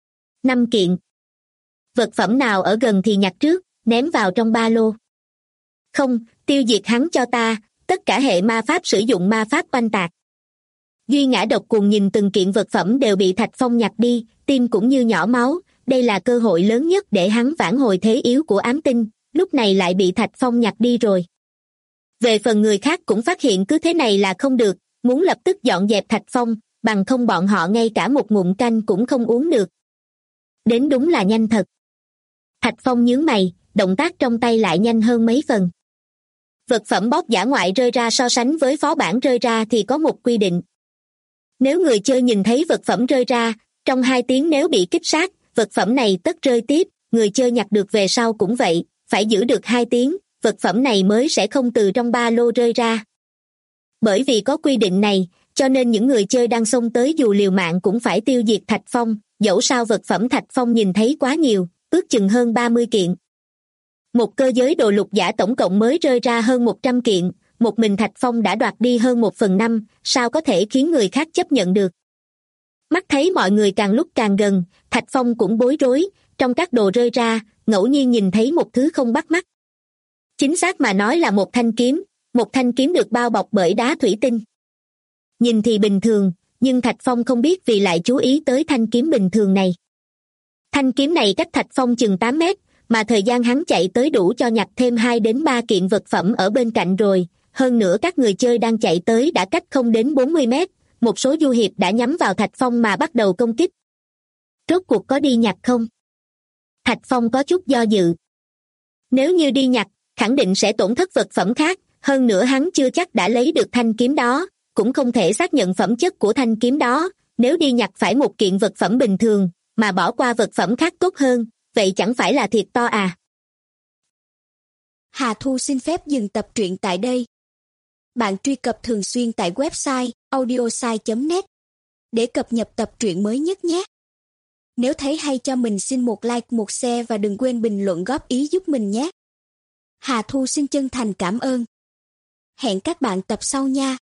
5 kiện. Vật phẩm nào ở gần thì nhặt trước, ném vào trong ba lô. Không, tiêu diệt hắn cho ta, tất cả hệ ma pháp sử dụng ma pháp oanh tạc. Duy Ngã độc cuồng nhìn từng kiện vật phẩm đều bị Thạch Phong nhặt đi, tim cũng như nhỏ máu, đây là cơ hội lớn nhất để hắn vãn hồi thế yếu của ám tinh, lúc này lại bị Thạch Phong nhặt đi rồi. Về phần người khác cũng phát hiện cứ thế này là không được, muốn lập tức dọn dẹp Thạch Phong, bằng không bọn họ ngay cả một ngụm canh cũng không uống được. Đến đúng là nhanh thật. Thạch Phong nhướng mày, động tác trong tay lại nhanh hơn mấy phần. Vật phẩm bóp dã ngoại rơi ra so sánh với phó bản rơi ra thì có một quy định. Nếu người chơi nhìn thấy vật phẩm rơi ra, trong 2 tiếng nếu bị kích sát, vật phẩm này tất rơi tiếp, người chơi nhặt được về sau cũng vậy, phải giữ được 2 tiếng, vật phẩm này mới sẽ không từ trong ba lô rơi ra. Bởi vì có quy định này, cho nên những người chơi đang xông tới dù liều mạng cũng phải tiêu diệt Thạch Phong, dẫu sao vật phẩm Thạch Phong nhìn thấy quá nhiều, ước chừng hơn 30 kiện. Một cơ giới đồ lục giả tổng cộng mới rơi ra hơn 100 kiện, một mình Thạch Phong đã đoạt đi hơn 1/5, sao có thể khiến người khác chấp nhận được. Mắt thấy mọi người càng lúc càng gần, Thạch Phong cũng bối rối, trong các đồ rơi ra, ngẫu nhiên nhìn thấy một thứ không bắt mắt. Chính xác mà nói là một thanh kiếm được bao bọc bởi đá thủy tinh. Nhìn thì bình thường, nhưng Thạch Phong không biết vì lại chú ý tới thanh kiếm bình thường này. Thanh kiếm này cách Thạch Phong chừng 8 mét, mà thời gian hắn chạy tới đủ cho nhặt thêm 2 đến 3 kiện vật phẩm ở bên cạnh rồi. Hơn nữa các người chơi đang chạy tới đã cách không đến 40 mét, một số du hiệp đã nhắm vào Thạch Phong mà bắt đầu công kích. Rốt cuộc có đi nhặt không? Thạch Phong có chút do dự. Nếu như đi nhặt, khẳng định sẽ tổn thất vật phẩm khác, hơn nữa hắn chưa chắc đã lấy được thanh kiếm đó, cũng không thể xác nhận phẩm chất của thanh kiếm đó. Nếu đi nhặt phải một kiện vật phẩm bình thường, mà bỏ qua vật phẩm khác tốt hơn, vậy chẳng phải là thiệt to à? Hà Thu xin phép dừng tập truyện tại đây. Bạn truy cập thường xuyên tại website audiosai.net để cập nhật tập truyện mới nhất nhé. Nếu thấy hay cho mình xin một like, một share và đừng quên bình luận góp ý giúp mình nhé. Hà Thu xin chân thành cảm ơn. Hẹn các bạn tập sau nha.